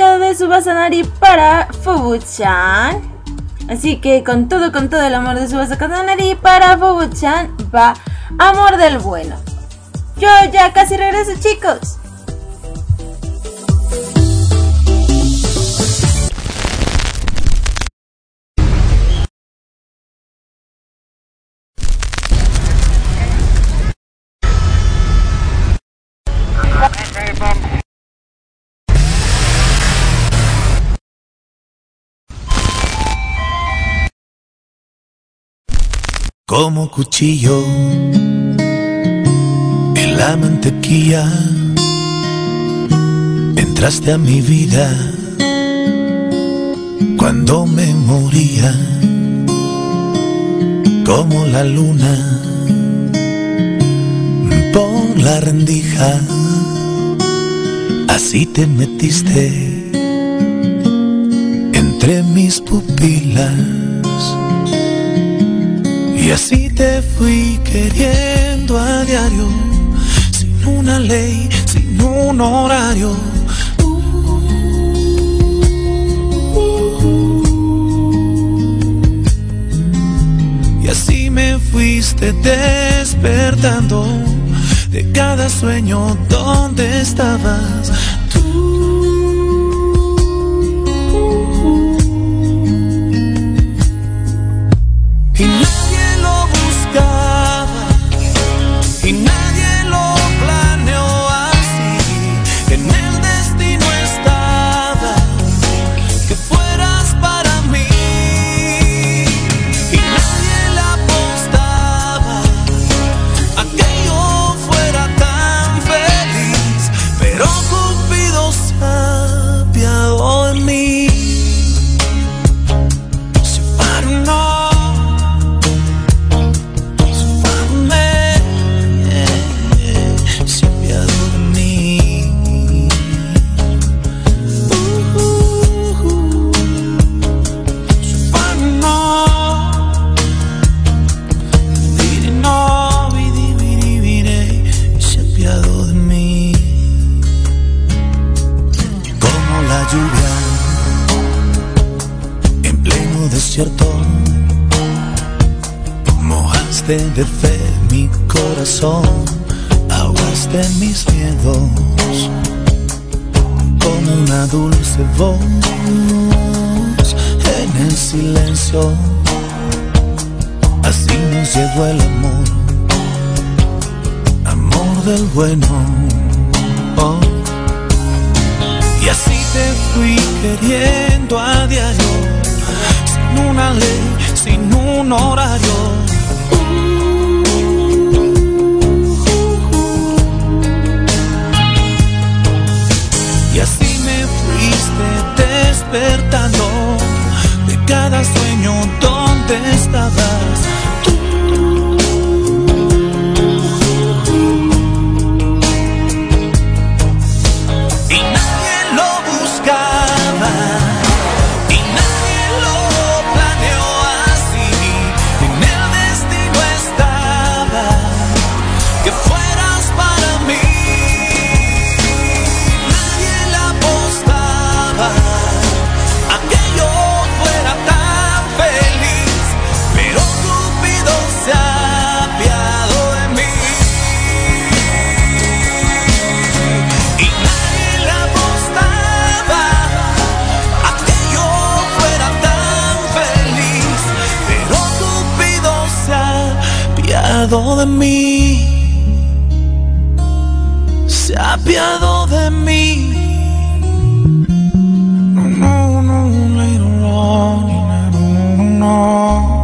dedicado de Tsubasa Nari para Fubu-chan. Así que con todo, con todo el amor de Tsubasa Nari para Fubu-chan va Amor del Bueno. Yo ya casi regreso, chicos. Como cuchillo en la mantequilla, entraste a mi vida cuando me moría. Como la luna por la rendija, así te metiste entre mis pupilas. Y así te fui queriendo a diario, sin una ley, sin un horario. Y así me fuiste despertando de cada sueño donde estabas tú. Y y nadie lo planeó así. En el destino estaba que fueras para mí, y nadie le apostaba a que yo fuera tan feliz, pero Cupido se ha apiadado de mí. Si para no desierto, mojaste de fe mi corazón, ahogaste mis miedos con una dulce voz. En el silencio así nos llegó el amor, amor del bueno. Oh. Y así te fui queriendo a diario, sin una ley, sin un horario. Y así me fuiste despertando de cada sueño donde estabas tú. Y nadie lo buscaba, de mí, se ha apiado de mí. No, no, no, no, no, no.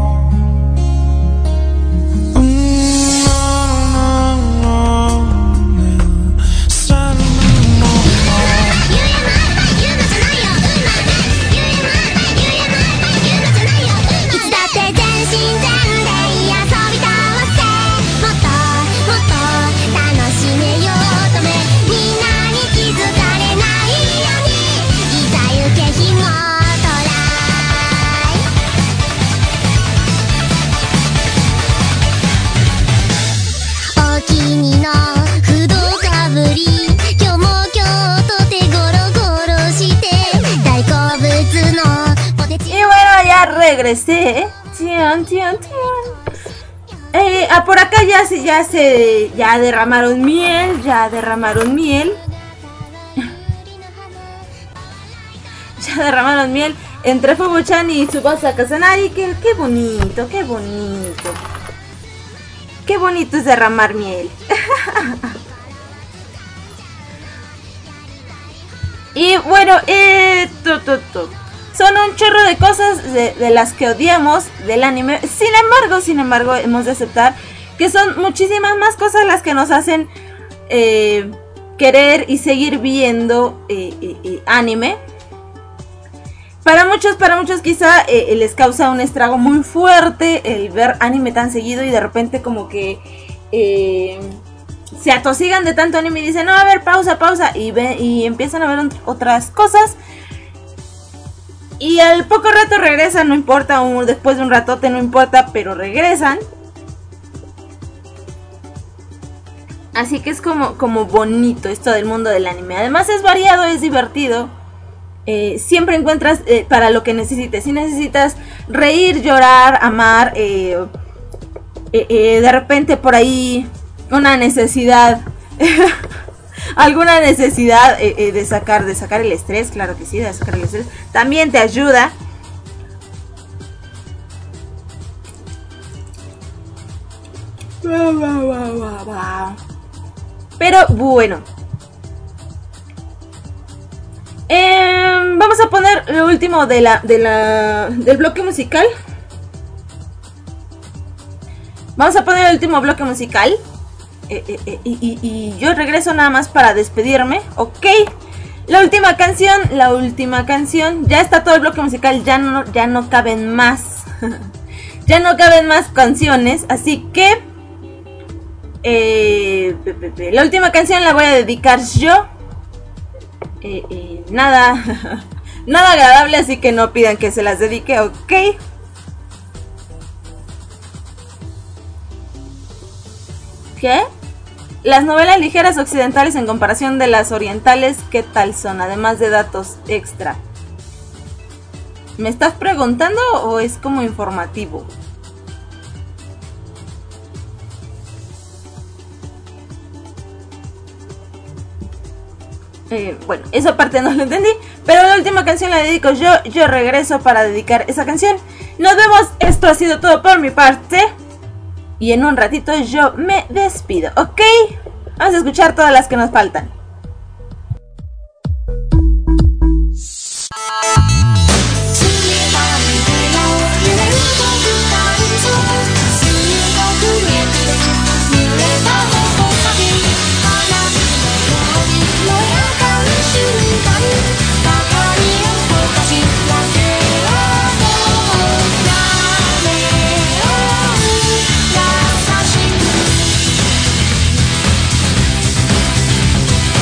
「みんな regresé. Tian, tian, tian. Eh, ah, por acá ya se, ya se, ya derramaron miel, ya derramaron miel. Ya derramaron miel entre Fubu-chan y Tsubasa Kazanari. Qué, qué bonito, qué bonito. Qué bonito es derramar miel. Y bueno, eh, tu, tu, tu. Son un chorro de cosas de, de las que odiamos del anime. Sin embargo, sin embargo, hemos de aceptar que son muchísimas más cosas las que nos hacen eh, querer y seguir viendo eh, eh, eh, anime. Para muchos, para muchos quizá eh, les causa un estrago muy fuerte el ver anime tan seguido y de repente como que eh, se atosigan de tanto anime y dicen, no, a ver, pausa, pausa, y, ve, y empiezan a ver otras cosas. Y al poco rato regresan, no importa, un, después de un ratote no importa, pero regresan. Así que es como, como bonito esto del mundo del anime. Además es variado, es divertido. Eh, siempre encuentras eh, para lo que necesites. Si necesitas reír, llorar, amar, eh, eh, eh, de repente por ahí una necesidad... alguna necesidad eh, eh, de sacar de sacar el estrés, claro que sí, de sacar el estrés, también te ayuda. Pero bueno, eh, vamos a poner lo último de la, de la del bloque musical. Vamos a poner el último bloque musical. Eh, eh, eh, y, y, y yo regreso nada más para despedirme, ok. La última canción, la última canción. Ya está todo el bloque musical, ya no, ya no caben más. Ya no caben más canciones, así que eh, la última canción la voy a dedicar yo. eh, eh, Nada nada agradable, así que no pidan que se las dedique, ok. ¿Qué? Las novelas ligeras occidentales en comparación de las orientales, ¿qué tal son? Además de datos extra. ¿Me estás preguntando o es como informativo? Eh, bueno, esa parte no lo entendí, pero la última canción la dedico yo. Yo regreso para dedicar esa canción. Nos vemos, esto ha sido todo por mi parte. Y en un ratito yo me despido, ¿ok? Vamos a escuchar todas las que nos faltan. Thank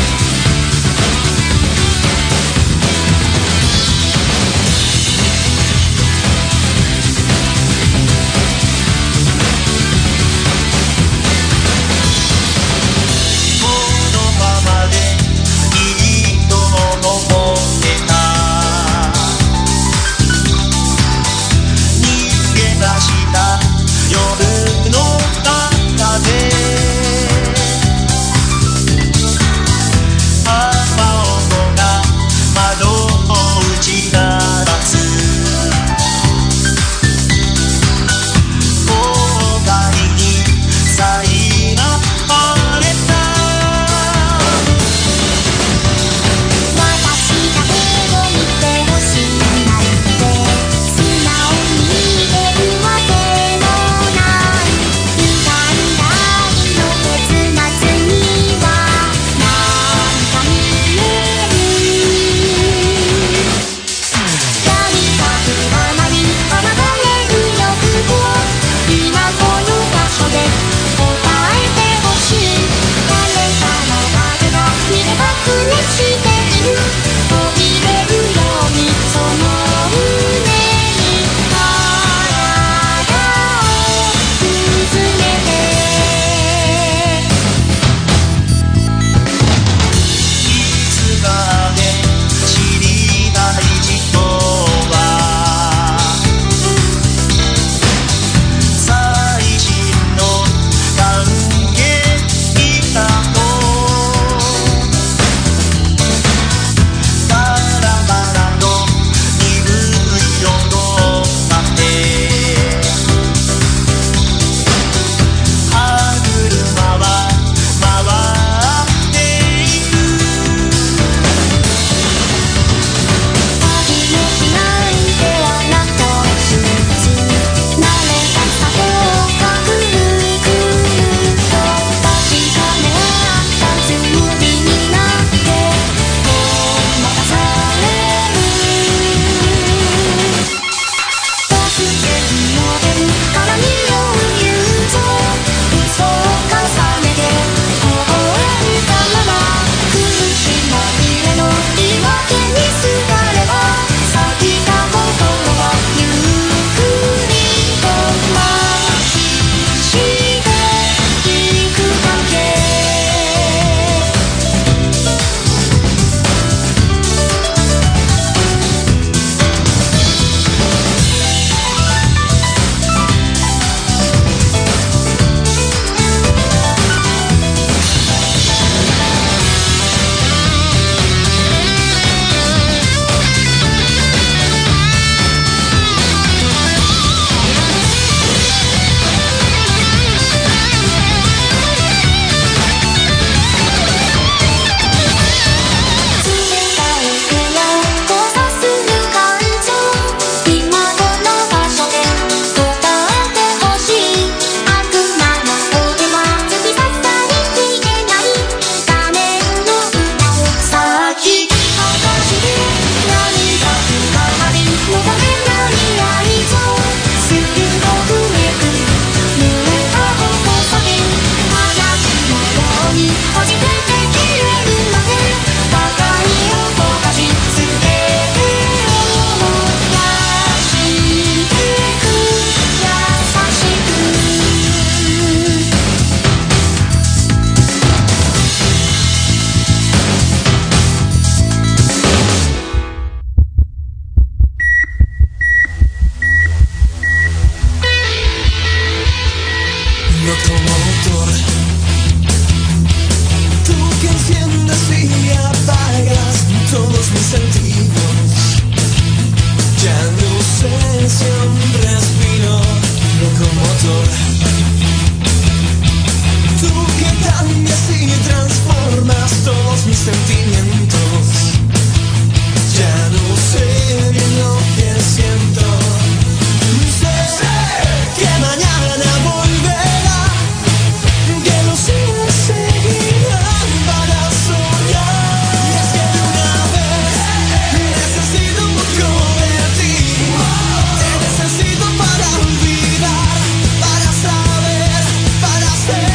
cambias y transformas todos mis sentimientos. Ya no sé bien lo que siento. Sé que mañana volverá, que los días seguirán para soñar. Y es que de una vez necesito un poco de ti. Te necesito para olvidar, para saber, para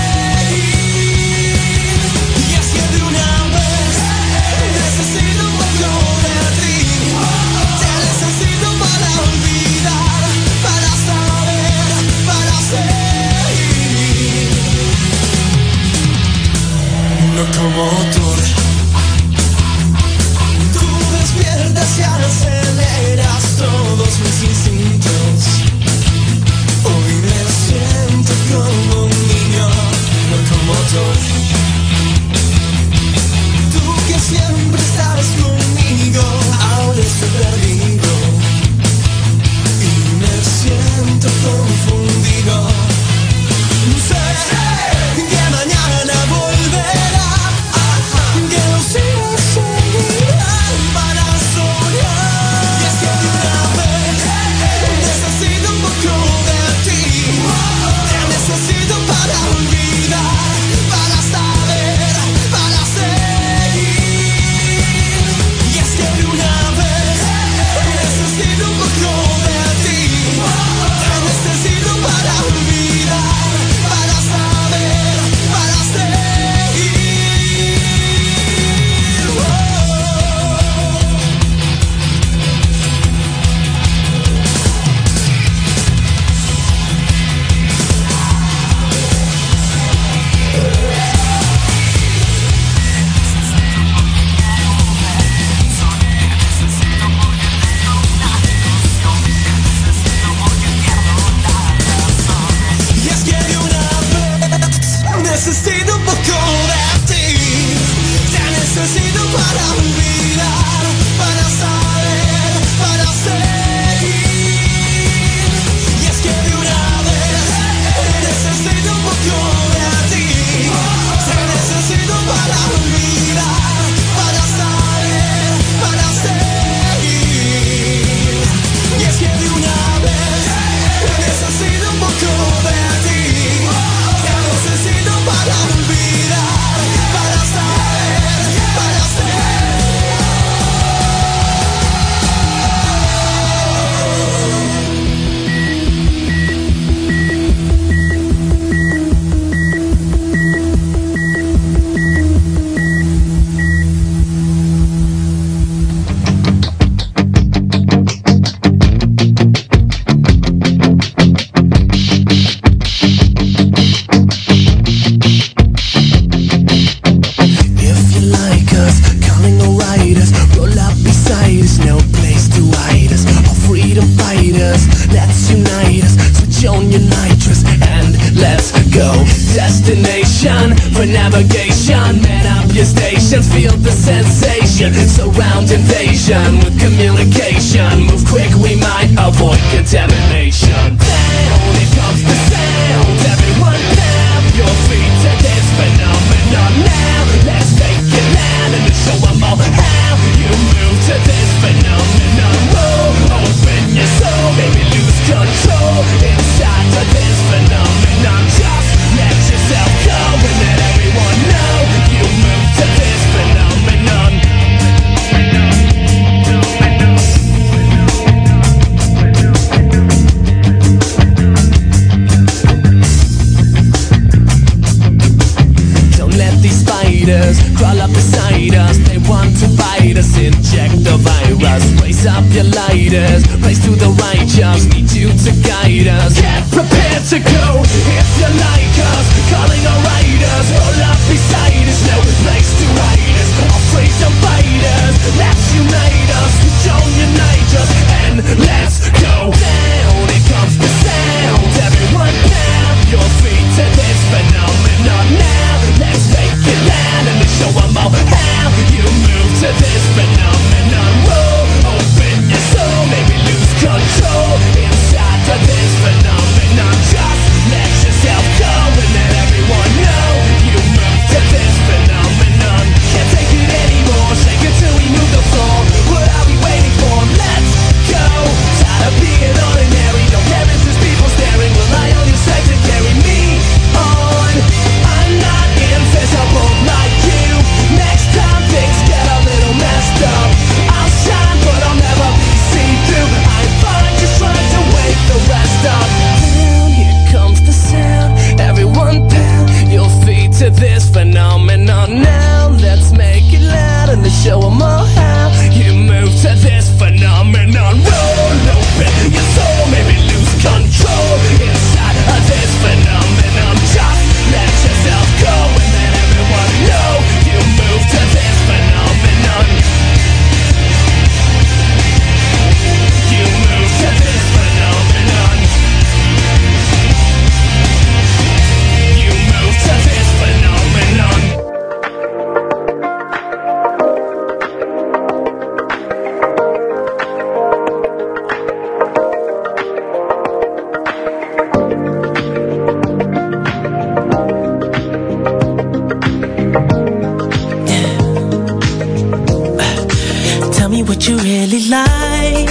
seguir. Y es que de una vez necesito un poco de ti. Te necesito para olvidar, para saber, para seguir. Locomotor, tú despiertas y aceleras todos mis instintos. Hoy me siento como un niño. Locomotor, tú que siempre estás conmigo, ahora estoy perdido y me siento confundido. Sé que mañana volverá, que los días seguirán para soñar. Y es que de una vez necesito un poco de ti. Te necesito para olvidar, para saber, para seguir. Y es que de una vez necesito un poco de ti. Te necesito para olvidar, para saber, para seguir. Y es que de una vez necesito un poco de ti. Te necesito para olvidar, para saber, para seguir. Y es que de una vez necesito un poco de ti. Te necesito para olvidar, para saber, para seguir. Y es que de una vez necesito un poco de ti. Te necesito para olvidar, para saber, para If you like us, calling all riders, roll up beside us, no place to hide us. All freedom fighters, let's unite us. Switch on your nitrous and let's go. Destination for navigation. Man up your stations, feel the sensation. Surround invasion with communication. Move quick, we might avoid contamination. Down, here comes the sound. Everyone down your feet to this phenomenon now. Let's make it land and show them all how you move to this phenomenon. Whoa, open your soul, baby, lose control inside of this phenomenon. Just let yourself go and let everyone know you move to this phenomenon. Don't let these spiders crawl up beside us. They want to bite us, inject the virus. Raise up your lighters, raise to the righteous. Need you to guide us. Get prepared to go if you like us. Calling our riders, roll up beside us. No place to hide us. All freedom fighters, let's unite us. Switch on your nitrous and let's go. Down, here comes the sound. Everyone down your feet to this phenomenon now. Let's make it land and show them all how you move to this phenomenon. Whoa, open your soul, maybe lose control inside of this phenomenon. Just let yourself go and let everyone know you move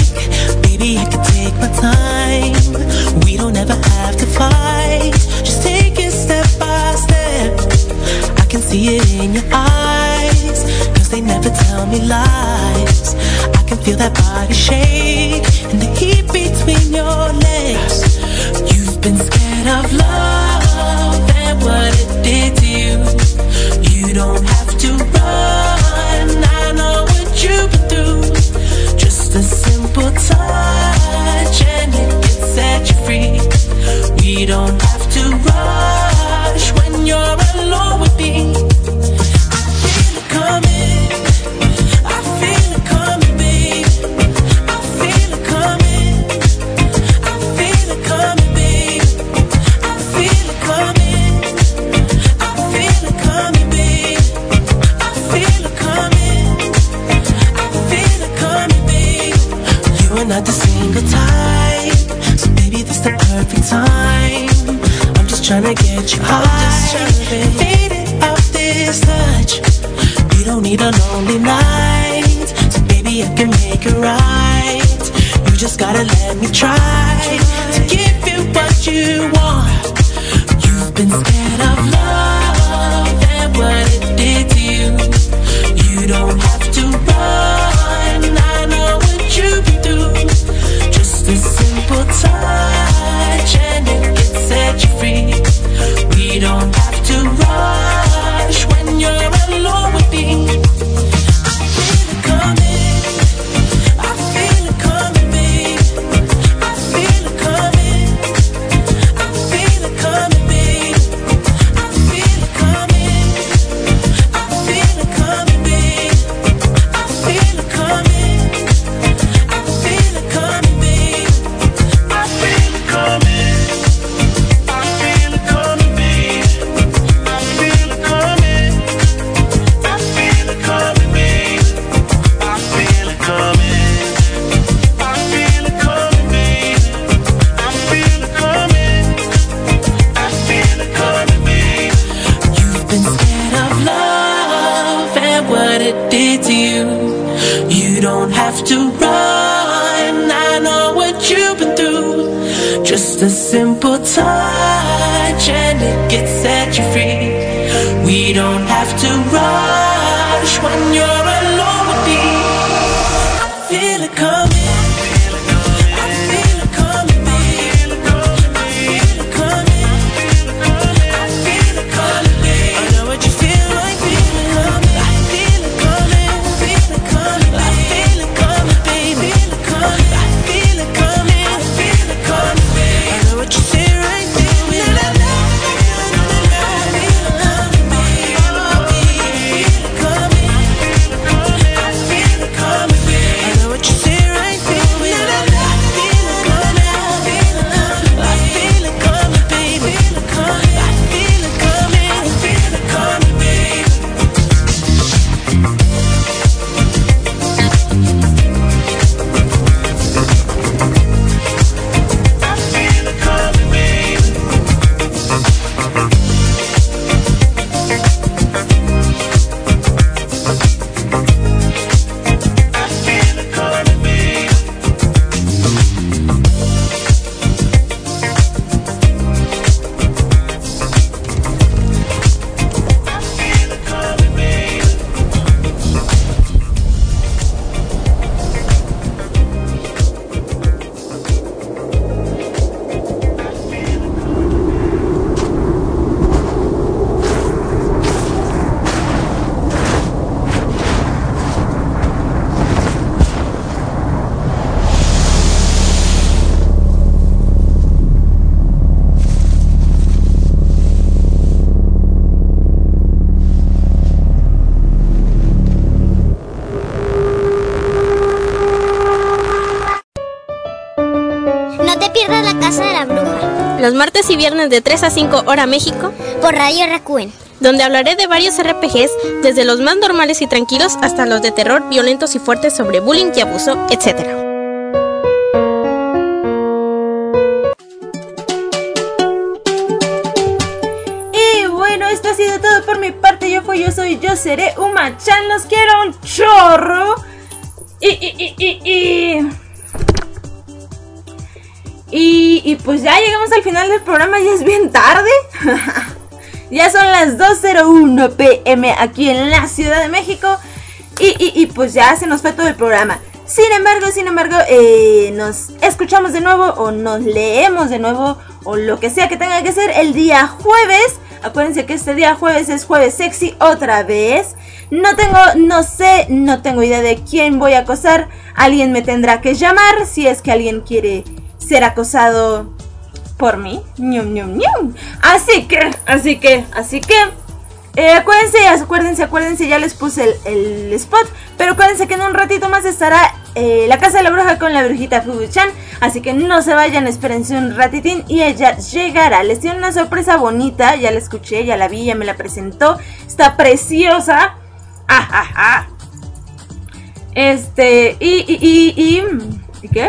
like. Baby, I can take my time. We don't ever have to fight. Just take it step by step. I can see it in your eyes, cause they never tell me lies. I can feel that body shake and the heat between your legs. You've been scared of love and what it did to you. You don't have to run, I know what you've been through. Just a simple touch and it can set you free. We don't have to rush when you're alone with me. I feel it coming, I feel it coming, babe. I feel it coming, I feel it coming, babe. I feel it coming, I feel it coming, babe. I feel it coming, I feel it coming, babe. You are not the single type, so baby this the perfect time. I'm just tryna get you high, faded off this touch. You don't need a lonely night, so baby I can make it right. You just gotta let me try to give you what you want. You've been scared of love and what it did to you. You don't have to run, I know what you've been through. Just a simple touch and it can set you free. We don't have to rush when you're alone with me. I feel it coming, I feel it coming, babe. I feel it coming, I feel it coming, babe. I feel it coming, I feel it coming, babe. I feel it coming, I feel it coming, babe. I feel it coming, I feel it coming, babe. I feel it coming, I feel it coming, babe. I feel it coming, I feel it coming, babe. I feel it coming, I feel it coming, babe. You've been scared of love and what it did to you. You don't have to run, I know what you've been through. Just a simple touch and it can set you free. We don't have to rush when you're alone with me. I feel it coming, I feel it coming, babe. I feel it coming, I feel it coming, babe. I know what you feel like, feel it coming. I feel it coming, feel it coming, I feel it coming, baby. I feel it coming, I feel it coming, babe. I know what you say right there. Los martes y viernes de tres a cinco hora México por Radio Rakuen, donde hablaré de varios R P Gs, desde los más normales y tranquilos hasta los de terror, violentos y fuertes sobre bullying y abuso, etcétera. Y bueno, esto ha sido todo por mi parte. Yo fui, yo soy, yo seré Uma-chan. Los quiero un chorro. Y, y, y, y, y... Y, y pues ya llegamos al final del programa, ya es bien tarde. Ya son las dos cero uno pm aquí en la Ciudad de México. Y, y, y pues ya se nos fue todo el programa. Sin embargo, sin embargo, eh, nos escuchamos de nuevo o nos leemos de nuevo o lo que sea que tenga que ser el día jueves. Acuérdense que este día jueves es Jueves Sexy otra vez. No tengo, no sé, no tengo idea de quién voy a acosar. Alguien me tendrá que llamar si es que alguien quiere ser acosado por mí. Ñum, ñum, ñum. Así que, así que, así que eh, acuérdense, acuérdense, acuérdense, ya les puse el, el spot. Pero acuérdense que en un ratito más estará eh, La Casa de la Bruja con la brujita Fugu-chan. Así que no se vayan, espérense un ratitín y ella llegará. Les tiene una sorpresa bonita, ya la escuché, ya la vi, ya me la presentó. Está preciosa. Ah, ah, ah. Este, y, y, y, y, ¿y qué?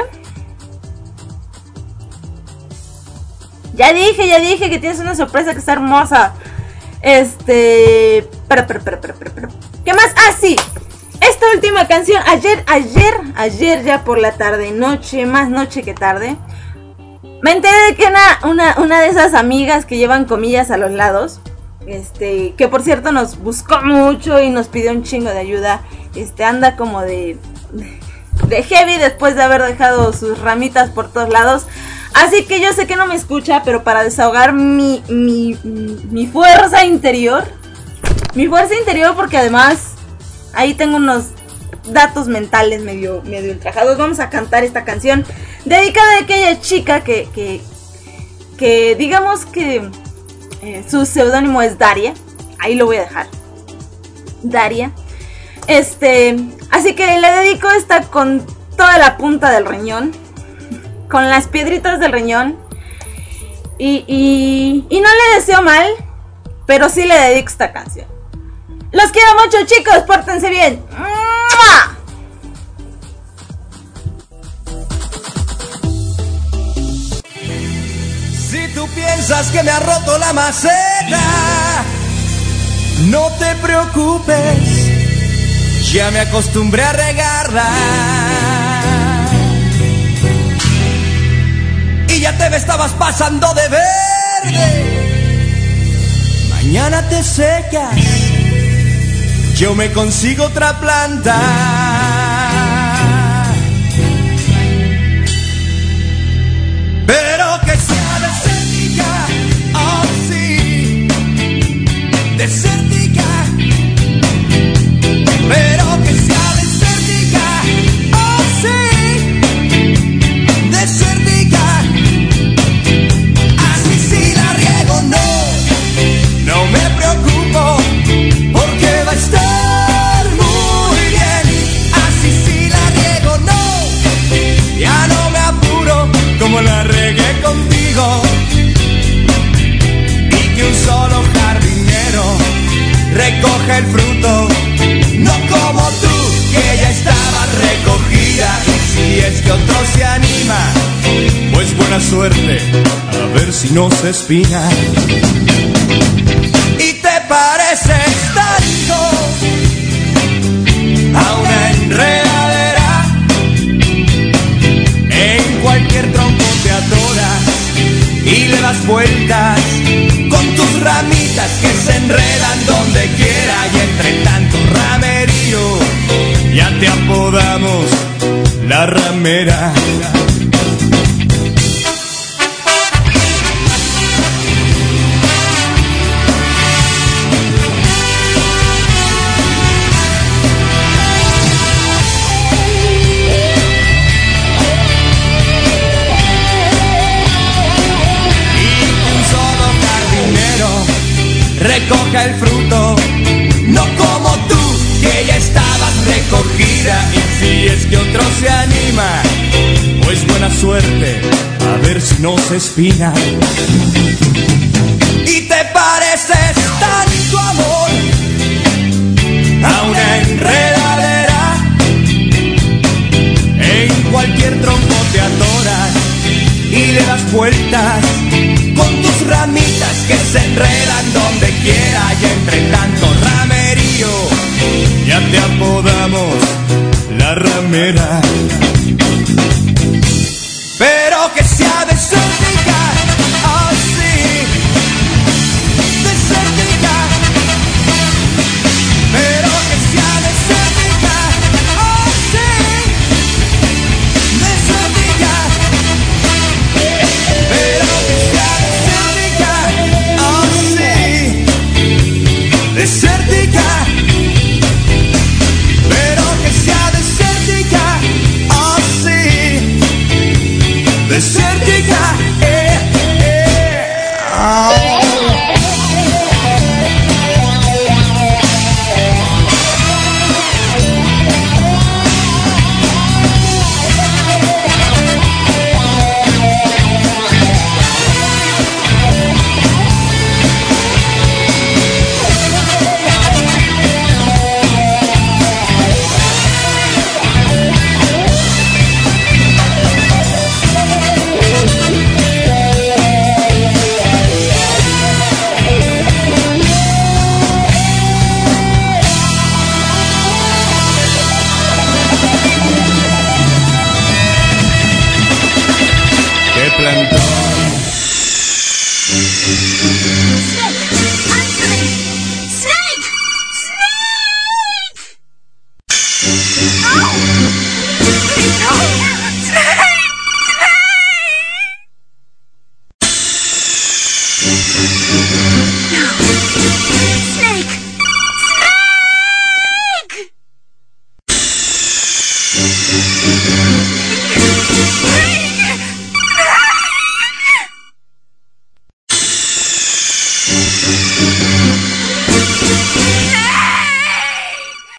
Ya dije, ya dije que tienes una sorpresa que está hermosa. Este, pero, pero, pero, pero, pero, ¿qué más? Ah, sí, esta última canción, ayer, ayer, ayer ya por la tarde, noche, más noche que tarde, me enteré de que una, una, una de esas amigas que llevan comillas a los lados, este, que por cierto nos buscó mucho y nos pidió un chingo de ayuda, este, anda como de, de heavy después de haber dejado sus ramitas por todos lados. Así que yo sé que no me escucha, pero para desahogar mi, mi, mi fuerza interior, mi fuerza interior, porque además ahí tengo unos datos mentales medio, medio ultrajados, vamos a cantar esta canción dedicada a aquella chica que, que, que digamos que eh, su seudónimo es Daria, ahí lo voy a dejar, Daria, este, así que le dedico esta con toda la punta del riñón, con las piedritas del riñón. Y, y, y no le deseo mal, pero sí le dedico esta canción. Los quiero mucho, chicos, pórtense bien. ¡Mua! Si tú piensas que me ha roto la maceta, no te preocupes, ya me acostumbré a regarla. Y ya te me estabas pasando de verde. Mañana te secas, yo me consigo otra planta. Pero que sea desértica, oh sí, desértica. Pero que sea desértica, oh sí, desértica. Así si la riego no, no me preocupo, porque va a estar muy bien. Así si la riego no, ya no me apuro, como la regué contigo. Y que un solo jardinero recoge el fruto, no como tú, que ya estaba recogida. Y si es que otro se anima, pues buena suerte, a ver si no se espina. Y te pareces tanto a una enredadera, en cualquier tronco te atoras y le das vueltas con tus ramitas que se enredan donde quiera. Y entre tanto ramerío ya te apodamos la ramera. Recoja el fruto, no como tú, que ya estabas recogida. Y si es que otro se anima, pues buena suerte, a ver si no se espina. Y te pareces tanto, amor, a una enredadera, en cualquier tronco te atoras y le das vueltas con tus ramitas que se enredan donde quiera. Y entre tanto ramerío ya te apodamos la ramera. Pero que sea de No.